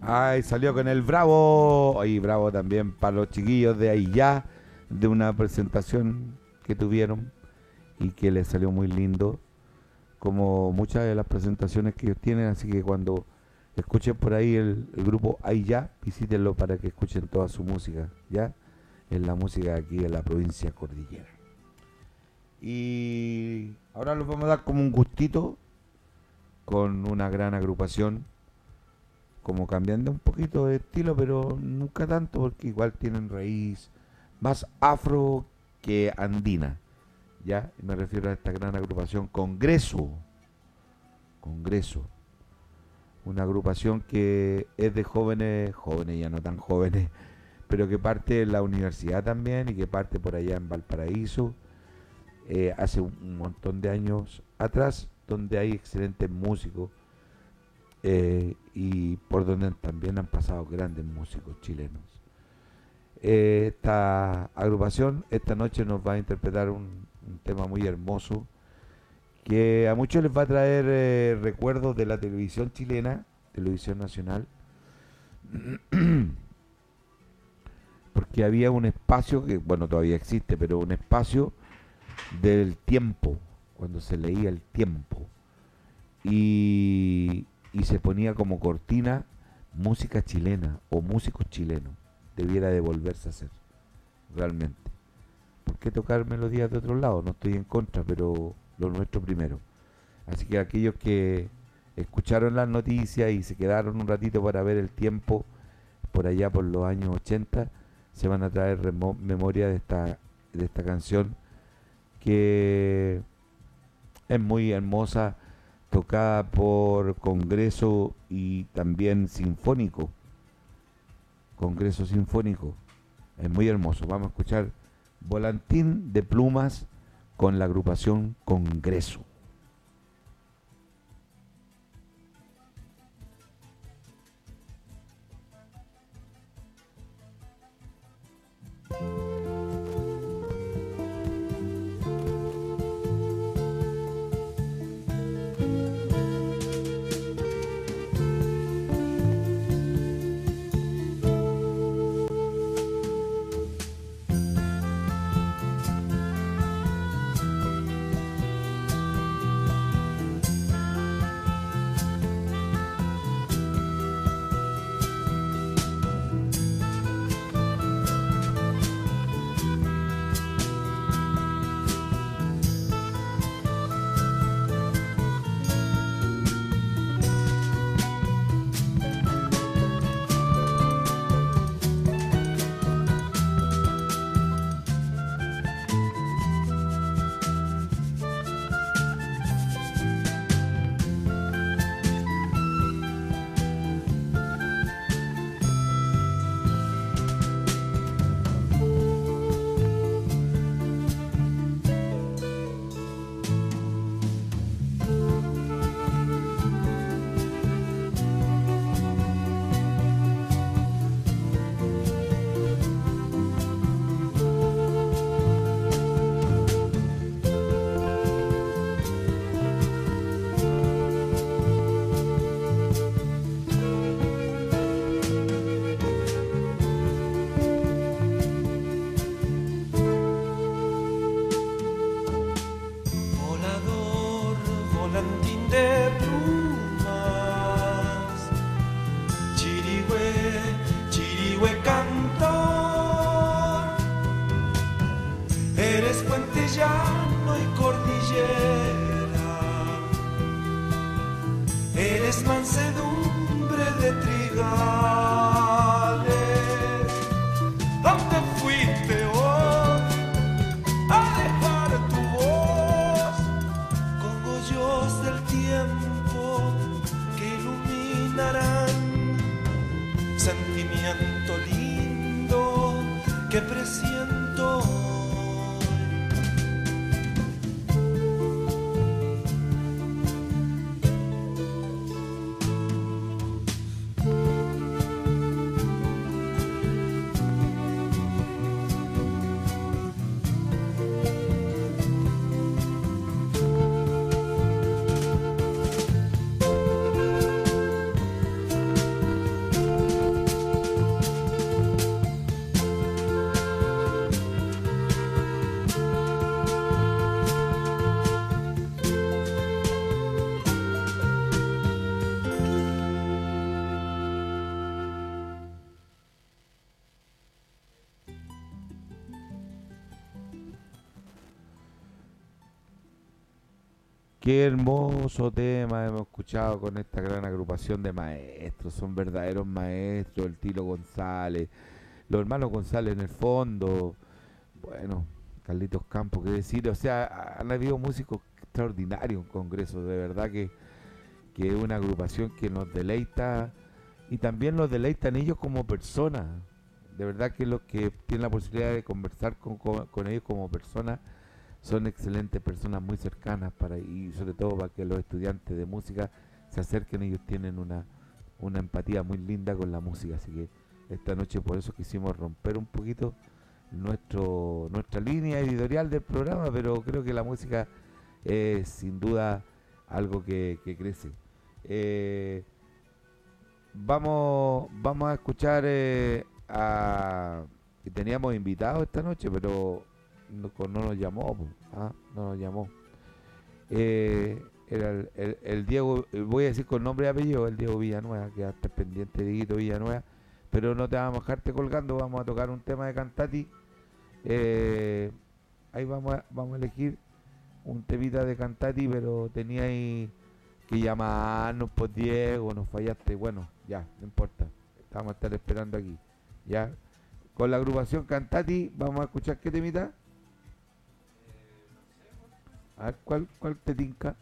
Ay, salió con el Bravo. Y Bravo también para los chiquillos de ahí ya, de una presentación que tuvieron y que les salió muy lindo, como muchas de las presentaciones que ellos tienen. Así que cuando escuchen por ahí el grupo Ahí Ya, visítenlo para que escuchen toda su música, ya, en la música aquí de la provincia cordillera. Y ahora los vamos a dar como un gustito con una gran agrupación, como cambiando un poquito de estilo, pero nunca tanto, porque igual tienen raíz más afro que andina. Ya, me refiero a esta gran agrupación Congreso. Congreso. Una agrupación que es de jóvenes, jóvenes ya no tan jóvenes, pero que parte de la universidad también y que parte por allá en Valparaíso, hace un montón de años atrás, donde hay excelentes músicos y por donde también han pasado grandes músicos chilenos. Esta agrupación esta noche nos va a interpretar un tema muy hermoso que a muchos les va a traer recuerdos de la televisión chilena, televisión nacional, porque había un espacio que, bueno, todavía existe, pero un espacio del tiempo, cuando se leía el tiempo, y se ponía como cortina música chilena o músicos chilenos. Debiera de volverse a hacer, realmente. ¿Por qué tocar melodías de otro lado? No estoy en contra, pero lo nuestro primero. Así que aquellos que escucharon las noticias y se quedaron un ratito para ver el tiempo por allá por los años 80, se van a traer memoria de esta canción, que es muy hermosa, tocada por Congreso y también sinfónico. Congreso sinfónico. Es muy hermoso. Vamos a escuchar Volantín de Plumas con la agrupación Congreso. llano y cordillera, eres mansedumbre de trigales. ¿Dónde fuiste hoy a dejar tu voz? Cogollos del tiempo que iluminarán sentimiento lindo que presiento. Qué hermoso tema hemos escuchado con esta gran agrupación de maestros. Son verdaderos maestros, el Tilo González, los hermanos González en el fondo. Bueno, Carlitos Campos, qué decir. O sea, han habido músicos extraordinarios en Congreso. De verdad que es una agrupación que nos deleita y también nos deleitan ellos como personas. De verdad que los que tienen la posibilidad de conversar con ellos como personas son excelentes personas, muy cercanas y sobre todo para que los estudiantes de música se acerquen. Ellos tienen una empatía muy linda con la música, así que esta noche por eso quisimos romper un poquito nuestra línea editorial del programa, pero creo que la música es sin duda algo que crece. Vamos a escuchar que teníamos invitados esta noche, pero no nos llamó, no nos llamó. Era el Diego, voy a decir con nombre y apellido, el Diego Villanueva, que hasta pendiente de Dieguito Villanueva, pero no te vamos a dejarte colgando, vamos a tocar un tema de Cantati. Ahí vamos a elegir un temita de Cantati, pero tenía ahí que llamarnos, pues Diego, nos fallaste, bueno, ya, no importa, vamos a estar esperando aquí, ya. Con la agrupación Cantati, vamos a escuchar qué temita. A ver, ¿cuál te tinca?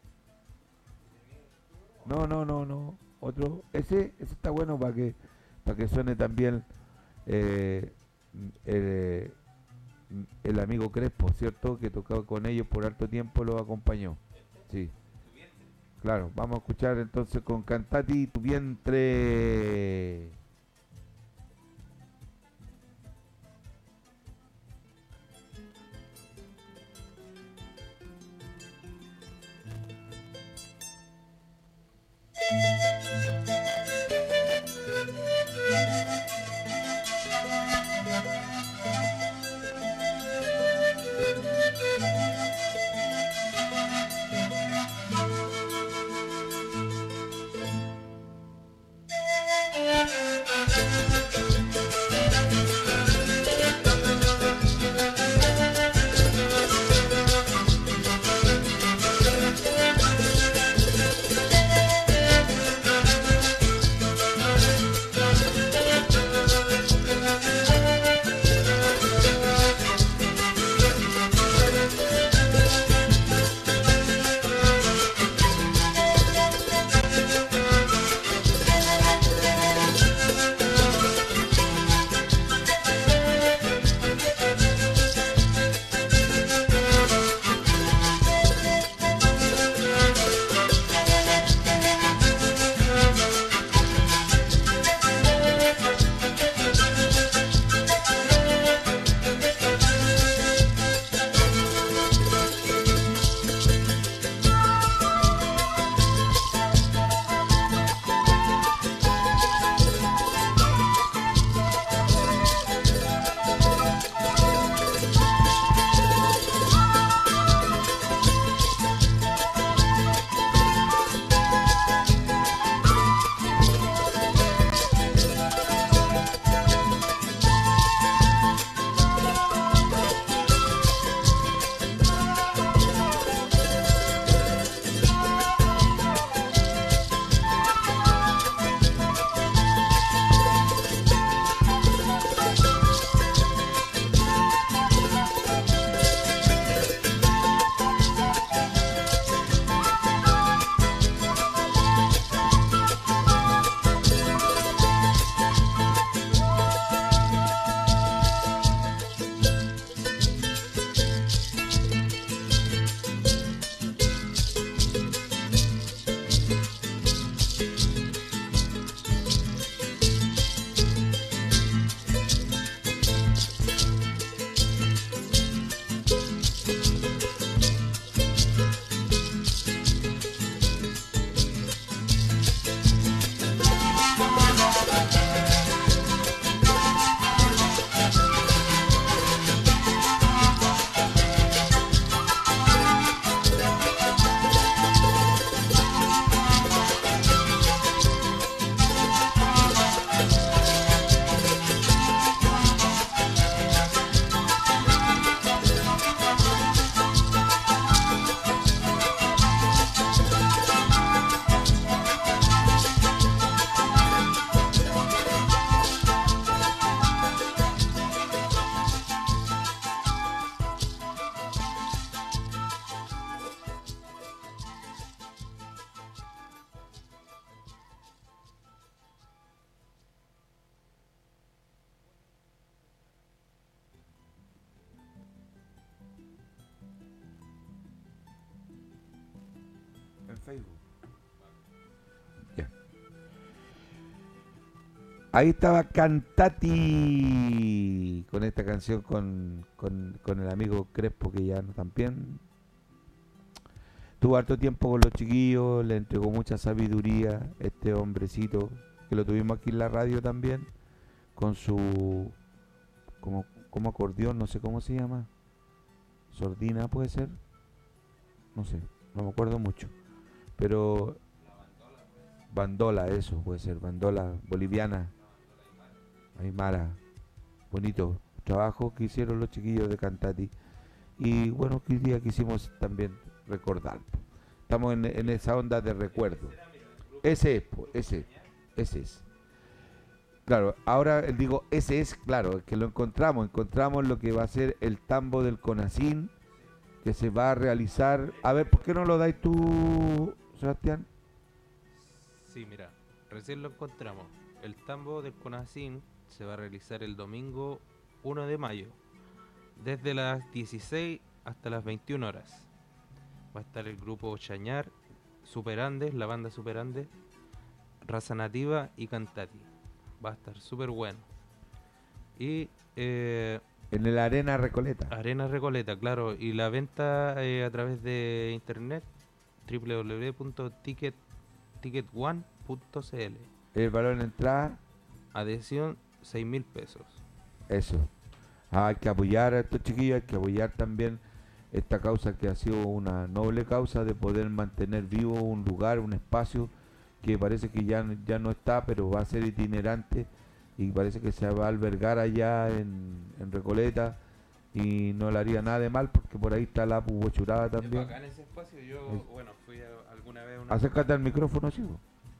No. Otro. Ese está bueno para que suene también el amigo Crespo, ¿cierto? Que tocaba con ellos por harto tiempo, los acompañó. Sí. Claro, vamos a escuchar entonces con Cantati Tu Vientre. Facebook. Ya. Ahí estaba Cantati con esta canción con el amigo Crespo, que ya no también tuvo harto tiempo con los chiquillos, le entregó mucha sabiduría este hombrecito, que lo tuvimos aquí en la radio también, con su como acordeón, no sé cómo se llama, sordina puede ser, no sé, no me acuerdo mucho, pero bandola, eso puede ser, bandola boliviana, aymara, bonito trabajo que hicieron los chiquillos de Cantati, y bueno, que hoy día quisimos también recordar. Estamos en esa onda de recuerdo. Ese es. Claro, ahora digo, ese es, claro, que lo encontramos lo que va a ser el tambo del CONACYN, que se va a realizar. A ver, ¿por qué no lo dais tú, Sebastián? Sí, mira, recién lo encontramos. El tambo del CONACYN se va a realizar el domingo 1 de mayo, desde las 16 hasta las 21 horas. Va a estar el grupo Chañar, Super Andes, la banda Super Andes, Raza Nativa y Cantati. Va a estar súper bueno. Y en el Arena Recoleta. Arena Recoleta, claro. Y la venta a través de internet, www.ticketone.cl. El valor de entrada, adhesión 6.000 pesos. Eso. Hay que apoyar a estos chiquillos, hay que apoyar también esta causa, que ha sido una noble causa de poder mantener vivo un lugar, un espacio que parece que ya no está, pero va a ser itinerante, y parece que se va a albergar allá en Recoleta, y no le haría nada de mal, porque por ahí está la Pubochurada también. Es bacán ese espacio. Yo, bueno, fui alguna vez a Acércate al micrófono, chico.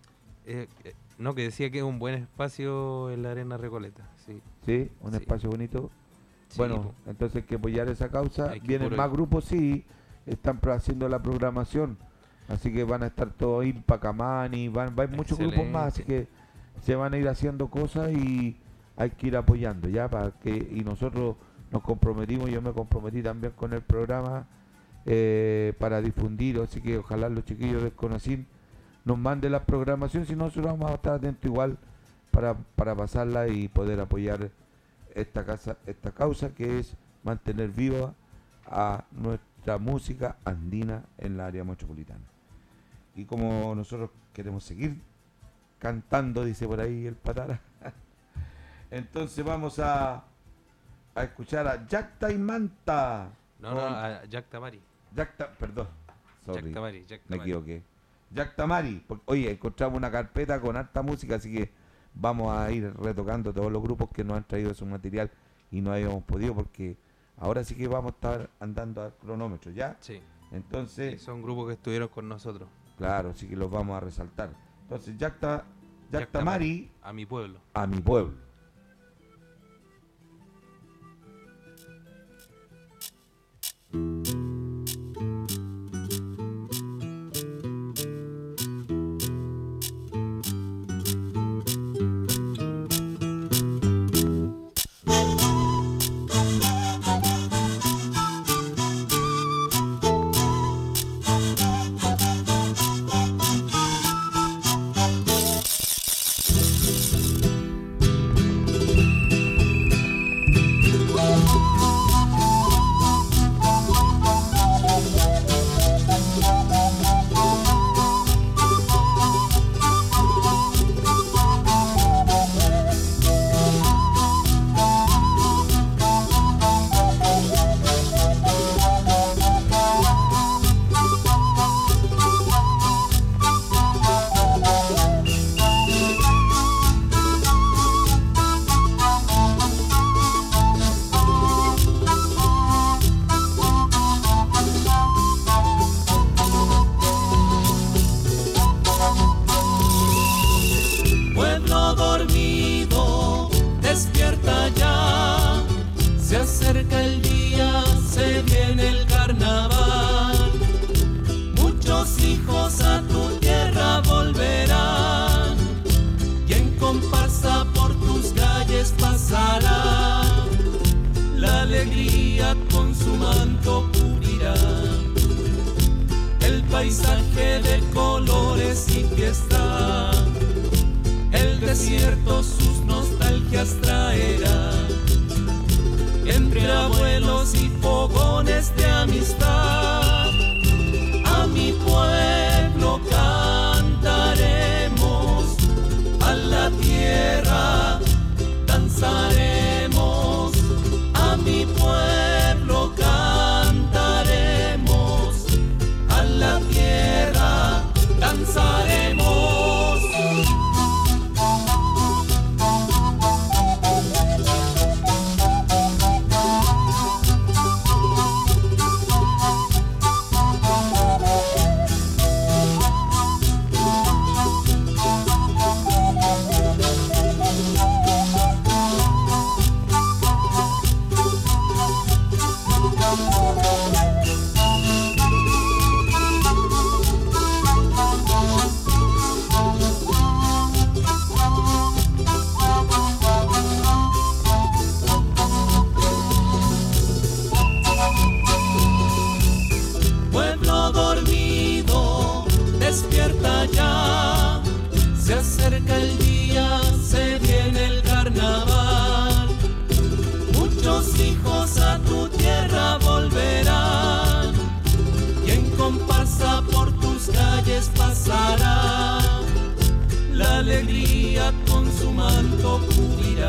No, que decía que es un buen espacio en la Arena Recoleta. Sí, sí, un sí. espacio bonito. Sí, bueno, entonces hay que apoyar esa causa. Vienen más ir. grupos, sí, están haciendo la programación, así que van a estar todos Impacamani, va a haber muchos grupos más, así que se van a ir haciendo cosas y hay que ir apoyando, ya, para que, y nosotros nos comprometimos, yo me comprometí también con el programa para difundir, así que ojalá los chiquillos del CONACYN nos manden la programación, si no, nosotros vamos a estar atentos igual para pasarla y poder apoyar esta causa, que es mantener viva a nuestra música andina en la área metropolitana. Y como nosotros queremos seguir cantando, dice por ahí el Patara, entonces vamos a escuchar a Yacta y Manta. No, a Yacta Mari. Perdón, sorry, Yacta Mari. me equivoqué. Yacta Mari, oye, encontramos una carpeta con harta música, así que vamos a ir retocando todos los grupos que nos han traído su material y no habíamos podido, porque ahora sí que vamos a estar andando al cronómetro, ¿ya? Sí. Entonces, sí, son grupos que estuvieron con nosotros. Claro, sí que los vamos a resaltar. Entonces, Yacta Mari, a mi pueblo. A mi pueblo. Con su manto cubrirá el paisaje de y fiesta. El desierto sus nostalgias traerá. Entre abuelos y fogones de amistad, a mi pueblo cantaremos, a la tierra danzaremos, a mi pueblo cantaremos, a la tierra danzaremos. Pueblo dormido, despierta ya, se acerca el día, se viene el carnaval. Muchos hijos a tu tierra volverán, y en comparsa por tus calles pasará. La alegría con su manto cubrirá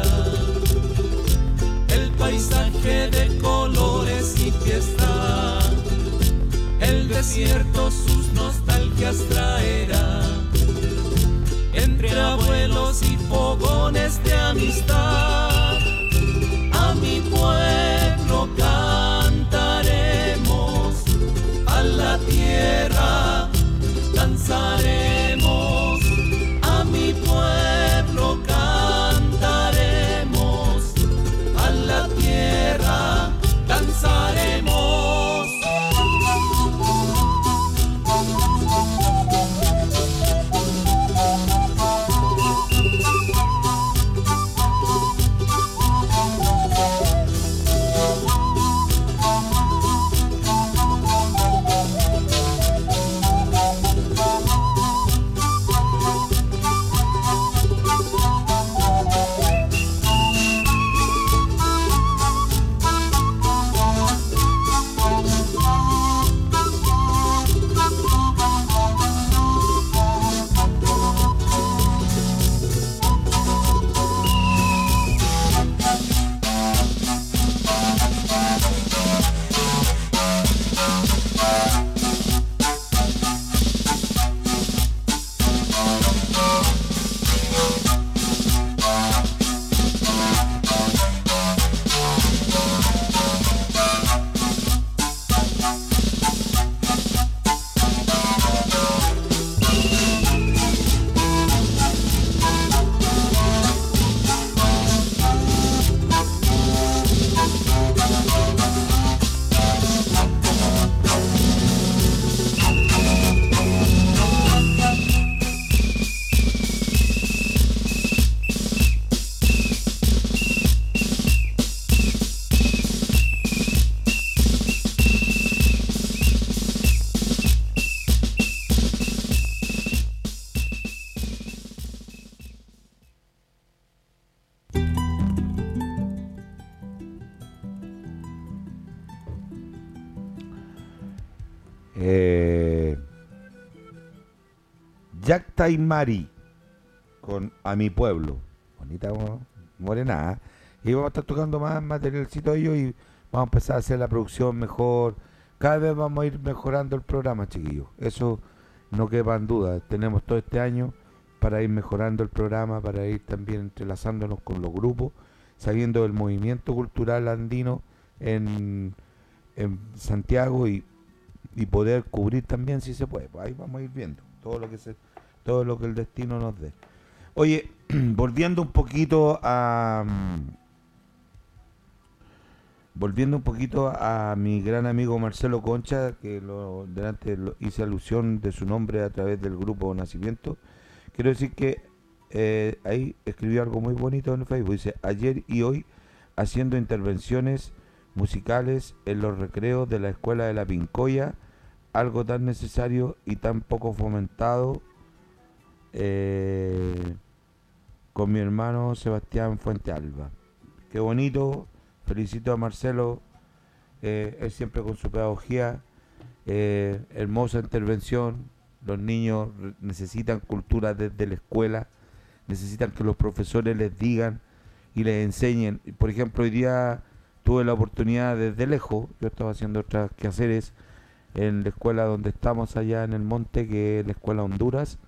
el paisaje de colores y fiesta. El desierto sus nostalgias traerá. Entre abuelos y fogones de amistad, a mi pueblo cantaremos, a la tierra danzaremos, a mi pueblo cantaremos, a la tierra danzaremos. Jack Taimari con A Mi Pueblo. Bonita morena. Y vamos a estar tocando más materialcito de ellos y vamos a empezar a hacer la producción mejor. Cada vez vamos a ir mejorando el programa, chiquillos. Eso no quepa en duda. Tenemos todo este año para ir mejorando el programa, para ir también entrelazándonos con los grupos, sabiendo del movimiento cultural andino en Santiago y poder cubrir también si se puede. Pues ahí vamos a ir viendo todo lo que el destino nos dé. Oye, volviendo un poquito a mi gran amigo Marcelo Concha, que delante hice alusión de su nombre a través del grupo Nacimiento. Quiero decir que ahí escribió algo muy bonito en Facebook. Dice: ayer y hoy haciendo intervenciones musicales en los recreos de la escuela de la Pincoya, algo tan necesario y tan poco fomentado con mi hermano Sebastián Fuente Alba. Qué bonito, felicito a Marcelo, él siempre con su pedagogía, hermosa intervención. Los niños necesitan cultura desde la escuela, necesitan que los profesores les digan y les enseñen. Por ejemplo, hoy día tuve la oportunidad desde lejos, yo estaba haciendo otras quehaceres en la escuela donde estamos allá en el monte, que es la escuela Honduras,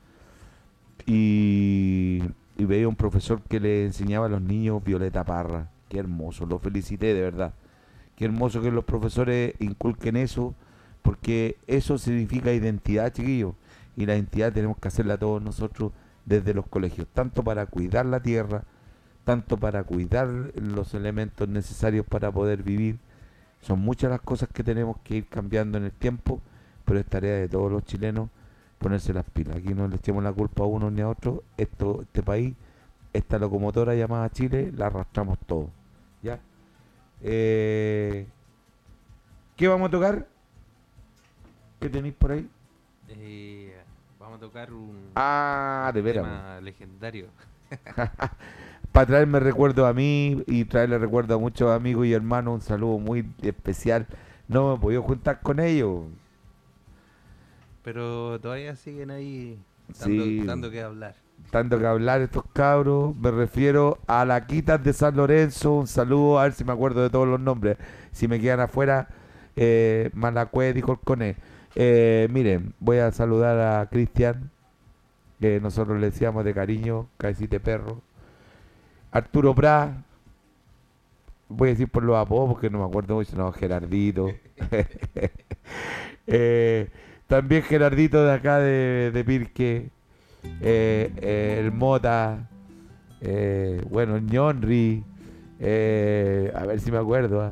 y veía un profesor que le enseñaba a los niños Violeta Parra. Qué hermoso, lo felicité de verdad. Qué hermoso que los profesores inculquen eso, porque eso significa identidad, chiquillos, y la identidad tenemos que hacerla todos nosotros desde los colegios, tanto para cuidar la tierra, tanto para cuidar los elementos necesarios para poder vivir. Son muchas las cosas que tenemos que ir cambiando en el tiempo, pero es tarea de todos los chilenos ponerse las pilas. Aquí no le echemos la culpa a uno ni a otro. Este país, esta locomotora llamada Chile, la arrastramos todos. ¿Ya? ¿Qué vamos a tocar? ¿Qué tenéis por ahí? Vamos a tocar un de veras, tema legendario. Para traerme recuerdos a mí y traerle recuerdos a muchos amigos y hermanos, un saludo muy especial. No me he podido juntar con ellos. Pero todavía siguen ahí dando que hablar. Dando que hablar estos cabros. Me refiero a la Quitas de San Lorenzo. Un saludo, a ver si me acuerdo de todos los nombres. Si me quedan afuera, Malacue dijo el Coné. Miren, voy a saludar a Cristian, que nosotros le decíamos de cariño, Cabecita Perro. Arturo Prat, voy a decir por los apodos porque no me acuerdo mucho, no, Gerardito. También Gerardito de acá de Pirque, el Mota, bueno, el Ñonri, a ver si me acuerdo.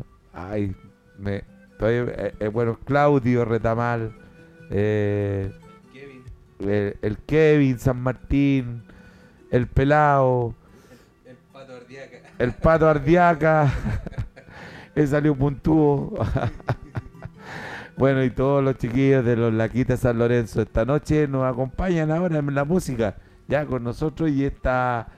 Bueno, Claudio Retamal, Kevin. El Kevin San Martín, el Pelao, el Pato Ardiaca, él salió puntúo. Bueno, y todos los chiquillos de los Laquitas San Lorenzo esta noche nos acompañan ahora en la música, ya con nosotros, y esta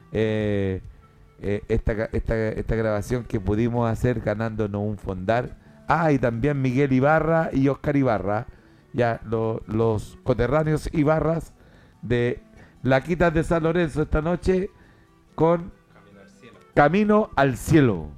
grabación que pudimos hacer ganándonos un fondar. Y también Miguel Ibarra y Oscar Ibarra, ya los coterráneos Ibarras de Laquitas de San Lorenzo esta noche con Camino al Cielo.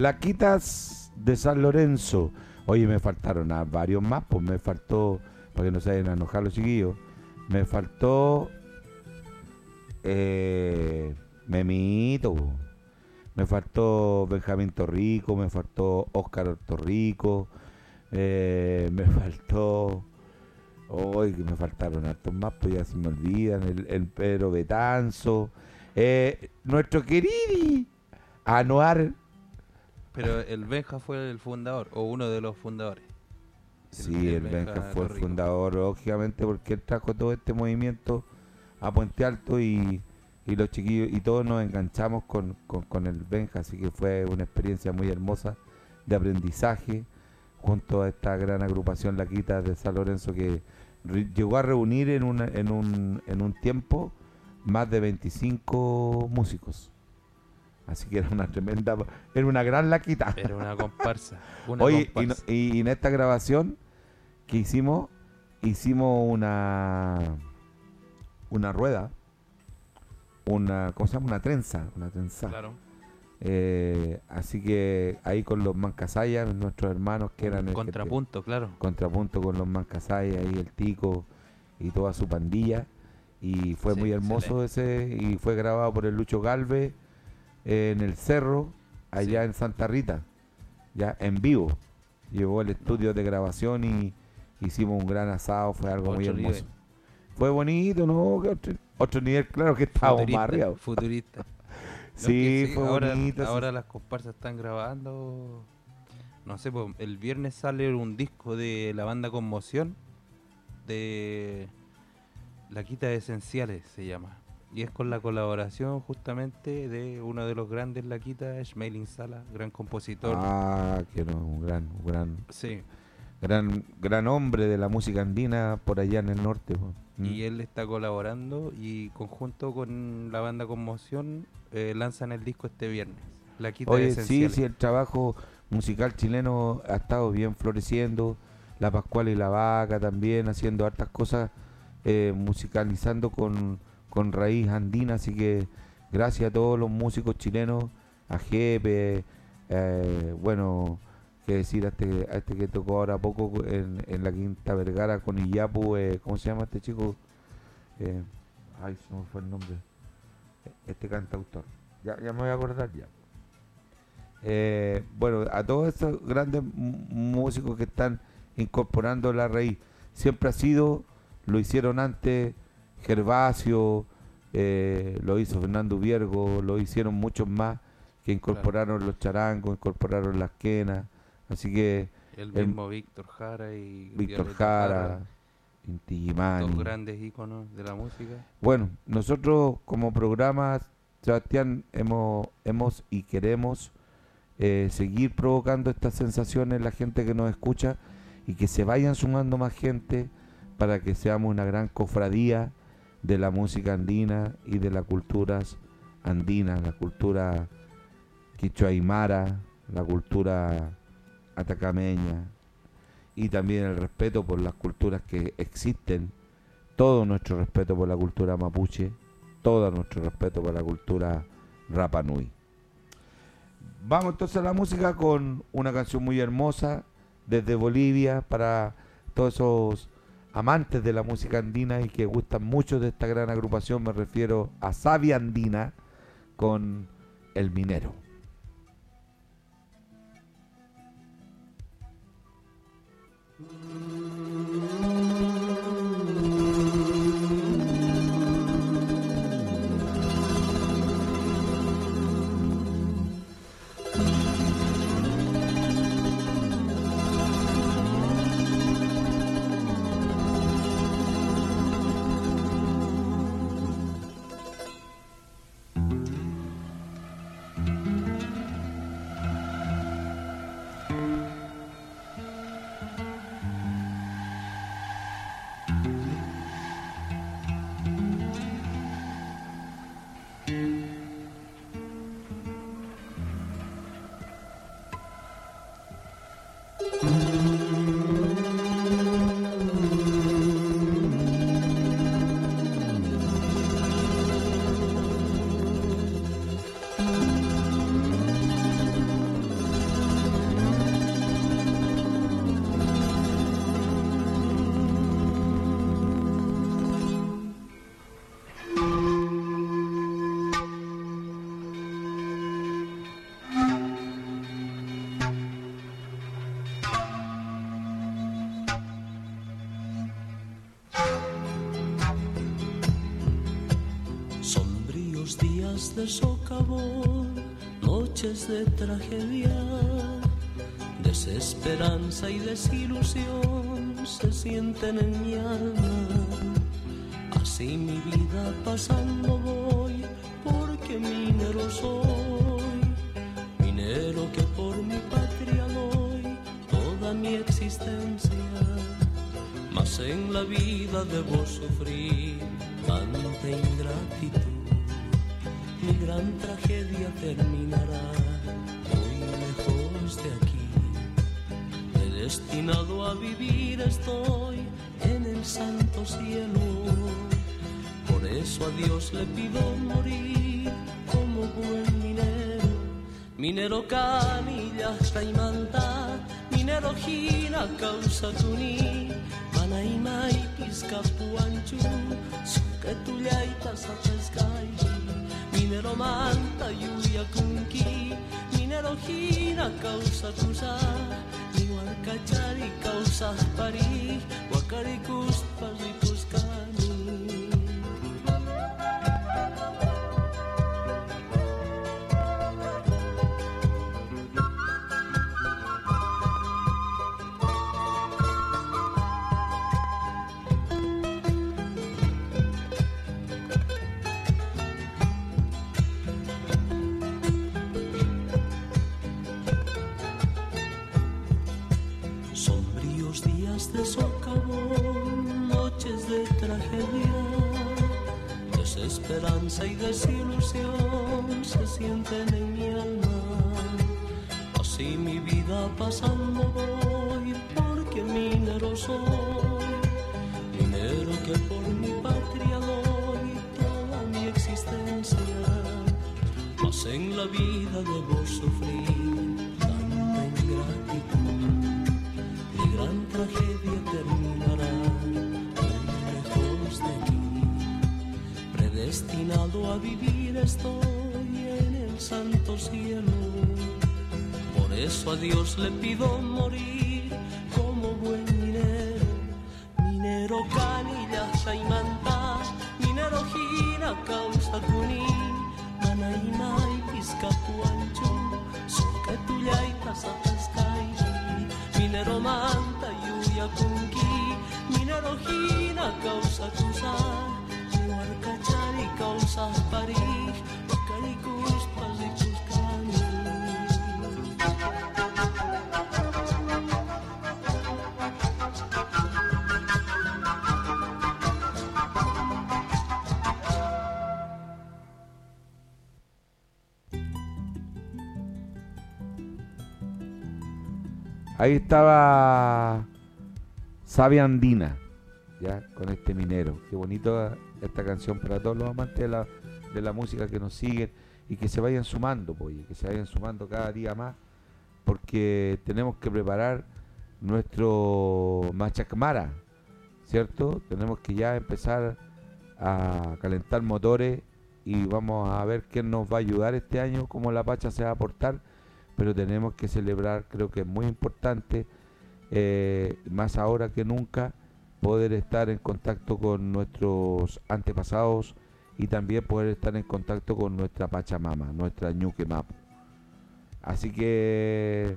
Laquitas de San Lorenzo. Oye, me faltaron a varios más, pues me faltó, para que no se vayan a enojar los chiquillos, me faltó Memito, me faltó Benjamín Torrico, me faltó Óscar Torrico, me faltó... Hoy que me faltaron hartos más, pues ya se me olvidan, el Pedro Betanzo, nuestro querido Anuar. Pero el Benja fue el fundador, o uno de los fundadores. Sí, el Benja fue el fundador, lógicamente, porque él trajo todo este movimiento a Puente Alto y los chiquillos, y todos nos enganchamos con el Benja, así que fue una experiencia muy hermosa de aprendizaje, junto a esta gran agrupación Laquitas de San Lorenzo que llegó a reunir en un tiempo más de 25 músicos. Así que era una gran laquita. Era una comparsa. Oye, y en esta grabación que hicimos una rueda, ¿cómo se llama? Una trenza. Claro. Así que ahí con los Mancasayas, nuestros hermanos que eran... Contrapunto, claro. Contrapunto con los Mancasayas, ahí el Tico y toda su pandilla. Y fue muy hermoso ese, y fue grabado por el Lucho Galvez en el Cerro, allá en Santa Rita, ya en vivo. Llevó el estudio de grabación y hicimos un gran asado, fue algo muy hermoso. Nivel. Fue bonito, ¿no? Otro nivel, claro que estábamos más arriba. Futurista. Sí, fue ahora, bonito. Ahora las comparsas están grabando. No sé, pues, el viernes sale un disco de la banda Conmoción, de Laquitas Esenciales se llama. Y es con la colaboración justamente de uno de los grandes Laquitas, Schmeling Sala, gran compositor. Ah, que no, un gran sí. Gran hombre de la música andina por allá en el norte. Y él está colaborando y conjunto con la banda Conmoción lanzan el disco este viernes. Laquitas Esenciales. Sí, el trabajo musical chileno ha estado bien floreciendo. La Pascual y la Vaca también haciendo hartas cosas, musicalizando con raíz andina, así que gracias a todos los músicos chilenos, a Jepe, bueno, que decir a este que tocó ahora poco en la Quinta Vergara con Iyapu, ¿cómo se llama este chico? Ay, se me fue el nombre, este cantautor, ya me voy a acordar ya. Bueno, a todos esos grandes músicos que están incorporando la raíz, siempre ha sido, lo hicieron antes Gervasio, lo hizo Fernando Viergo, lo hicieron muchos más que incorporaron los charangos, incorporaron las quenas, así que el mismo Víctor Jara y Víctor Jara, Inti Gimani, dos grandes íconos de la música. Bueno, nosotros como programa, Sebastián, hemos y queremos seguir provocando estas sensaciones en la gente que nos escucha y que se vayan sumando más gente para que seamos una gran cofradía de la música andina y de las culturas andinas, la cultura quichua aymara, la cultura atacameña y también el respeto por las culturas que existen, todo nuestro respeto por la cultura mapuche, todo nuestro respeto por la cultura Rapa Nui. Vamos entonces a la música con una canción muy hermosa desde Bolivia para todos esos amantes de la música andina y que gustan mucho de esta gran agrupación. Me refiero a Savia Andina con El Minero. días de socavón, noches de tragedia, desesperanza y desilusión se sienten en mi alma. Así mi vida pasando voy, porque minero soy, minero que por mi patria doy toda mi existencia. Mas en la vida debo sufrir tanta ingratitud. Mi gran tragedia terminará muy lejos de aquí. Destinado a vivir estoy en el santo cielo. Por eso a Dios le pido morir como buen minero. Minero canilla manta, minero hina causa tuni, manaima y piscapuanchu, suquetulaitas a pescai. Minero manta yuya kunki, minero hina causa tusa, ni huarcachari causa pari, huacaricus parripuscani. De socavón, noches de tragedia, desesperanza y desilusión se sienten en mi alma. Así mi vida pasando voy, porque minero soy, minero que por mi patria doy toda mi existencia. Mas en la vida debo sufrir tanta ingratitud. Mi gran tragedia terminará muy lejos de aquí. Predestinado a vivir estoy en el santo cielo. Por eso a Dios le pido morir como buen minero. Minero canilla manta, minero gira causa cuni, manaima y piscapuancho, soquetulaitas a pescai. Minero manta yuya kunki, minero hina causa tusa, huarcachari causa pari, huacaricus pasicuscani. Ahí estaba Savia Andina, ya, con este minero. Qué bonito esta canción para todos los amantes de la música que nos siguen y que se vayan sumando, pues, que se vayan sumando cada día más, porque tenemos que preparar nuestro Machacmara, ¿cierto? Tenemos que ya empezar a calentar motores y vamos a ver quién nos va a ayudar este año, cómo la Pacha se va a aportar. Pero tenemos que celebrar, creo que es muy importante, más ahora que nunca, poder estar en contacto con nuestros antepasados y también poder estar en contacto con nuestra Pachamama, nuestra Ñuquemapu. Así que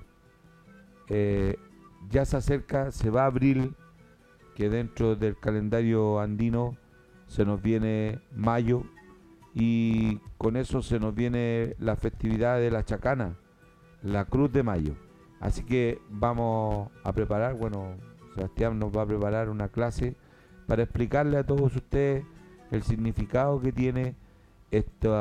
ya se acerca, se va abril, que dentro del calendario andino se nos viene mayo y con eso se nos viene la festividad de la Chacana, la Cruz de Mayo. Así que vamos a preparar, bueno, Sebastián nos va a preparar una clase para explicarle a todos ustedes el significado que tiene esto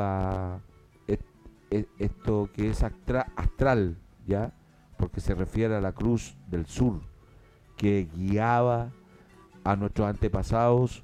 que es astral, ¿ya? Porque se refiere a la Cruz del Sur, que guiaba a nuestros antepasados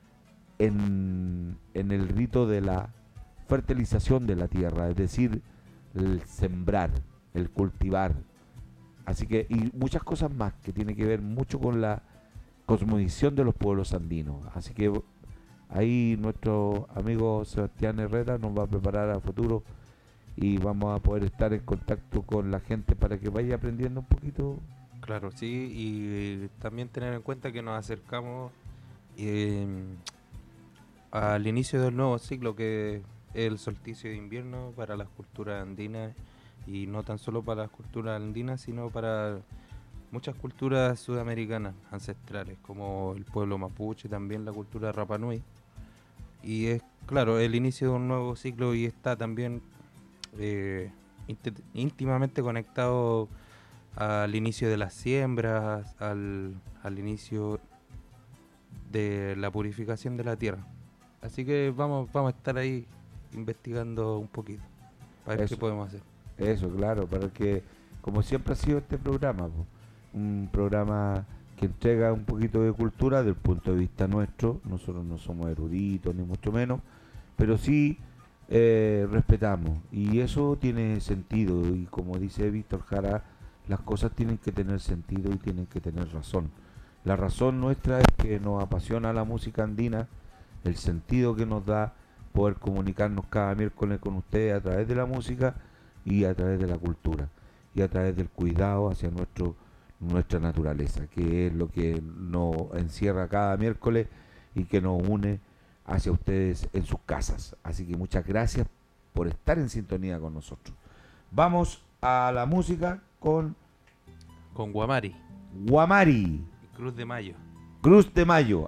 en el rito de la fertilización de la tierra, es decir, el sembrar, el cultivar. Así que, y muchas cosas más que tiene que ver mucho con la cosmovisión de los pueblos andinos. Así que ahí nuestro amigo Sebastián Herrera nos va a preparar a futuro y vamos a poder estar en contacto con la gente para que vaya aprendiendo un poquito. Claro, sí, y también tener en cuenta que nos acercamos al inicio del nuevo ciclo que el solsticio de invierno para las culturas andinas, y no tan solo para las culturas andinas, sino para muchas culturas sudamericanas ancestrales, como el pueblo mapuche, también la cultura Rapa Nui. Y es, claro, el inicio de un nuevo ciclo, y está también íntimamente conectado al inicio de las siembras, al inicio de la purificación de la tierra. Así que vamos a estar ahí investigando un poquito para ver qué podemos hacer. Eso, claro, para que, como siempre ha sido este programa, un programa que entrega un poquito de cultura desde el punto de vista nuestro. Nosotros no somos eruditos ni mucho menos, pero sí respetamos, y eso tiene sentido, y como dice Víctor Jara, las cosas tienen que tener sentido y tienen que tener razón. La razón nuestra es que nos apasiona la música andina, el sentido que nos da poder comunicarnos cada miércoles con ustedes a través de la música y a través de la cultura y a través del cuidado hacia nuestra naturaleza, que es lo que nos encierra cada miércoles y que nos une hacia ustedes en sus casas. Así que muchas gracias por estar en sintonía con nosotros. Vamos a la música con Guamari. Guamari. Cruz de Mayo. Cruz de Mayo.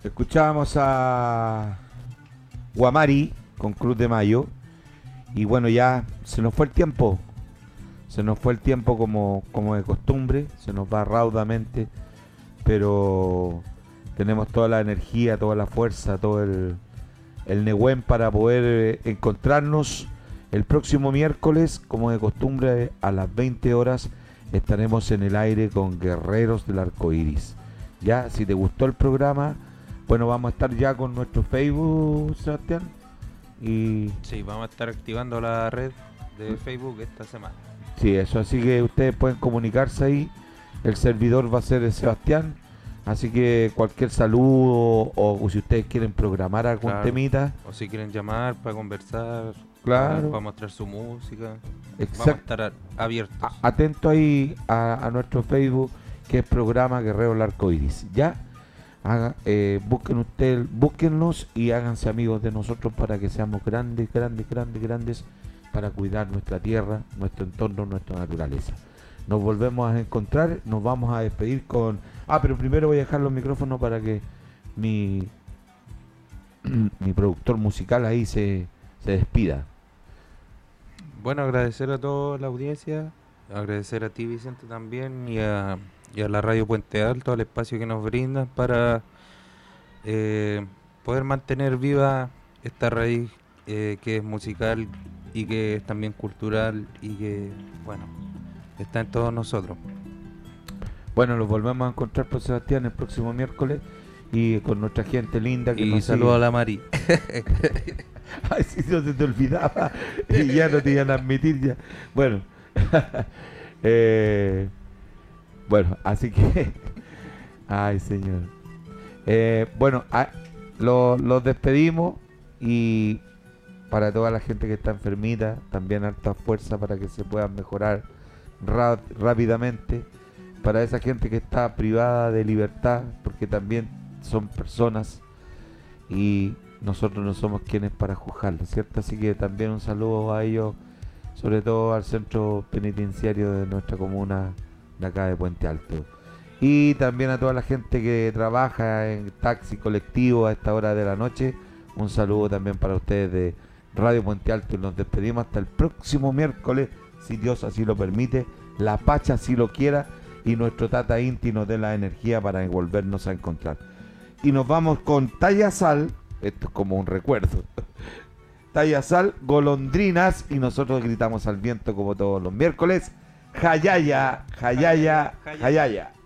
Escuchábamos a Guamari con Cruz de Mayo. Y bueno, ya se nos fue el tiempo. Se nos fue el tiempo como de costumbre. Se nos va raudamente. Pero tenemos toda la energía, toda la fuerza, todo el Nehuen para poder encontrarnos el próximo miércoles. Como de costumbre, a las 20 horas estaremos en el aire con Guerreros del Arcoiris. Ya, si te gustó el programa, bueno, vamos a estar ya con nuestro Facebook, Sebastián. Y sí, vamos a estar activando la red de Facebook esta semana. Sí, eso, así que ustedes pueden comunicarse ahí. El servidor va a ser de Sebastián. Así que cualquier saludo o si ustedes quieren programar algún temita. O si quieren llamar para conversar, claro, para mostrar su música. Exacto. Vamos a estar abiertos. Atento ahí a nuestro Facebook, que es Programa Guerrero del Arcoiris. Ya, búsquennos y háganse amigos de nosotros para que seamos grandes, para cuidar nuestra tierra, nuestro entorno, nuestra naturaleza. Nos volvemos a encontrar, nos vamos a despedir con... pero primero voy a dejar los micrófonos para que mi productor musical ahí se despida. Bueno, agradecer a toda la audiencia, agradecer a ti, Vicente, también, y a la Radio Puente Alto, al espacio que nos brindan para poder mantener viva esta raíz que es musical y que es también cultural y que, bueno, está en todos nosotros. Bueno, los volvemos a encontrar, por Sebastián, el próximo miércoles y con nuestra gente linda que y saludo a la Mari. Ay, si no se te olvidaba y ya no te iban a admitir ya. Bueno, bueno, así que ay, señor. Bueno, los despedimos y para toda la gente que está enfermita, también harta fuerza para que se puedan mejorar rápidamente. Para esa gente que está privada de libertad, porque también son personas y nosotros no somos quienes para juzgarlos, ¿cierto? Así que también un saludo a ellos, sobre todo al centro penitenciario de nuestra comuna de acá de Puente Alto. Y también a toda la gente que trabaja en taxi colectivo a esta hora de la noche, un saludo también para ustedes de Radio Puente Alto y nos despedimos hasta el próximo miércoles, si Dios así lo permite, la Pacha así lo quiera y nuestro Tata Inti nos dé la energía para volvernos a encontrar. Y nos vamos con Talla Sal, esto es como un recuerdo, Talla Sal, Golondrinas, y nosotros gritamos al viento como todos los miércoles, Jayaya, Jayaya, Jayaya.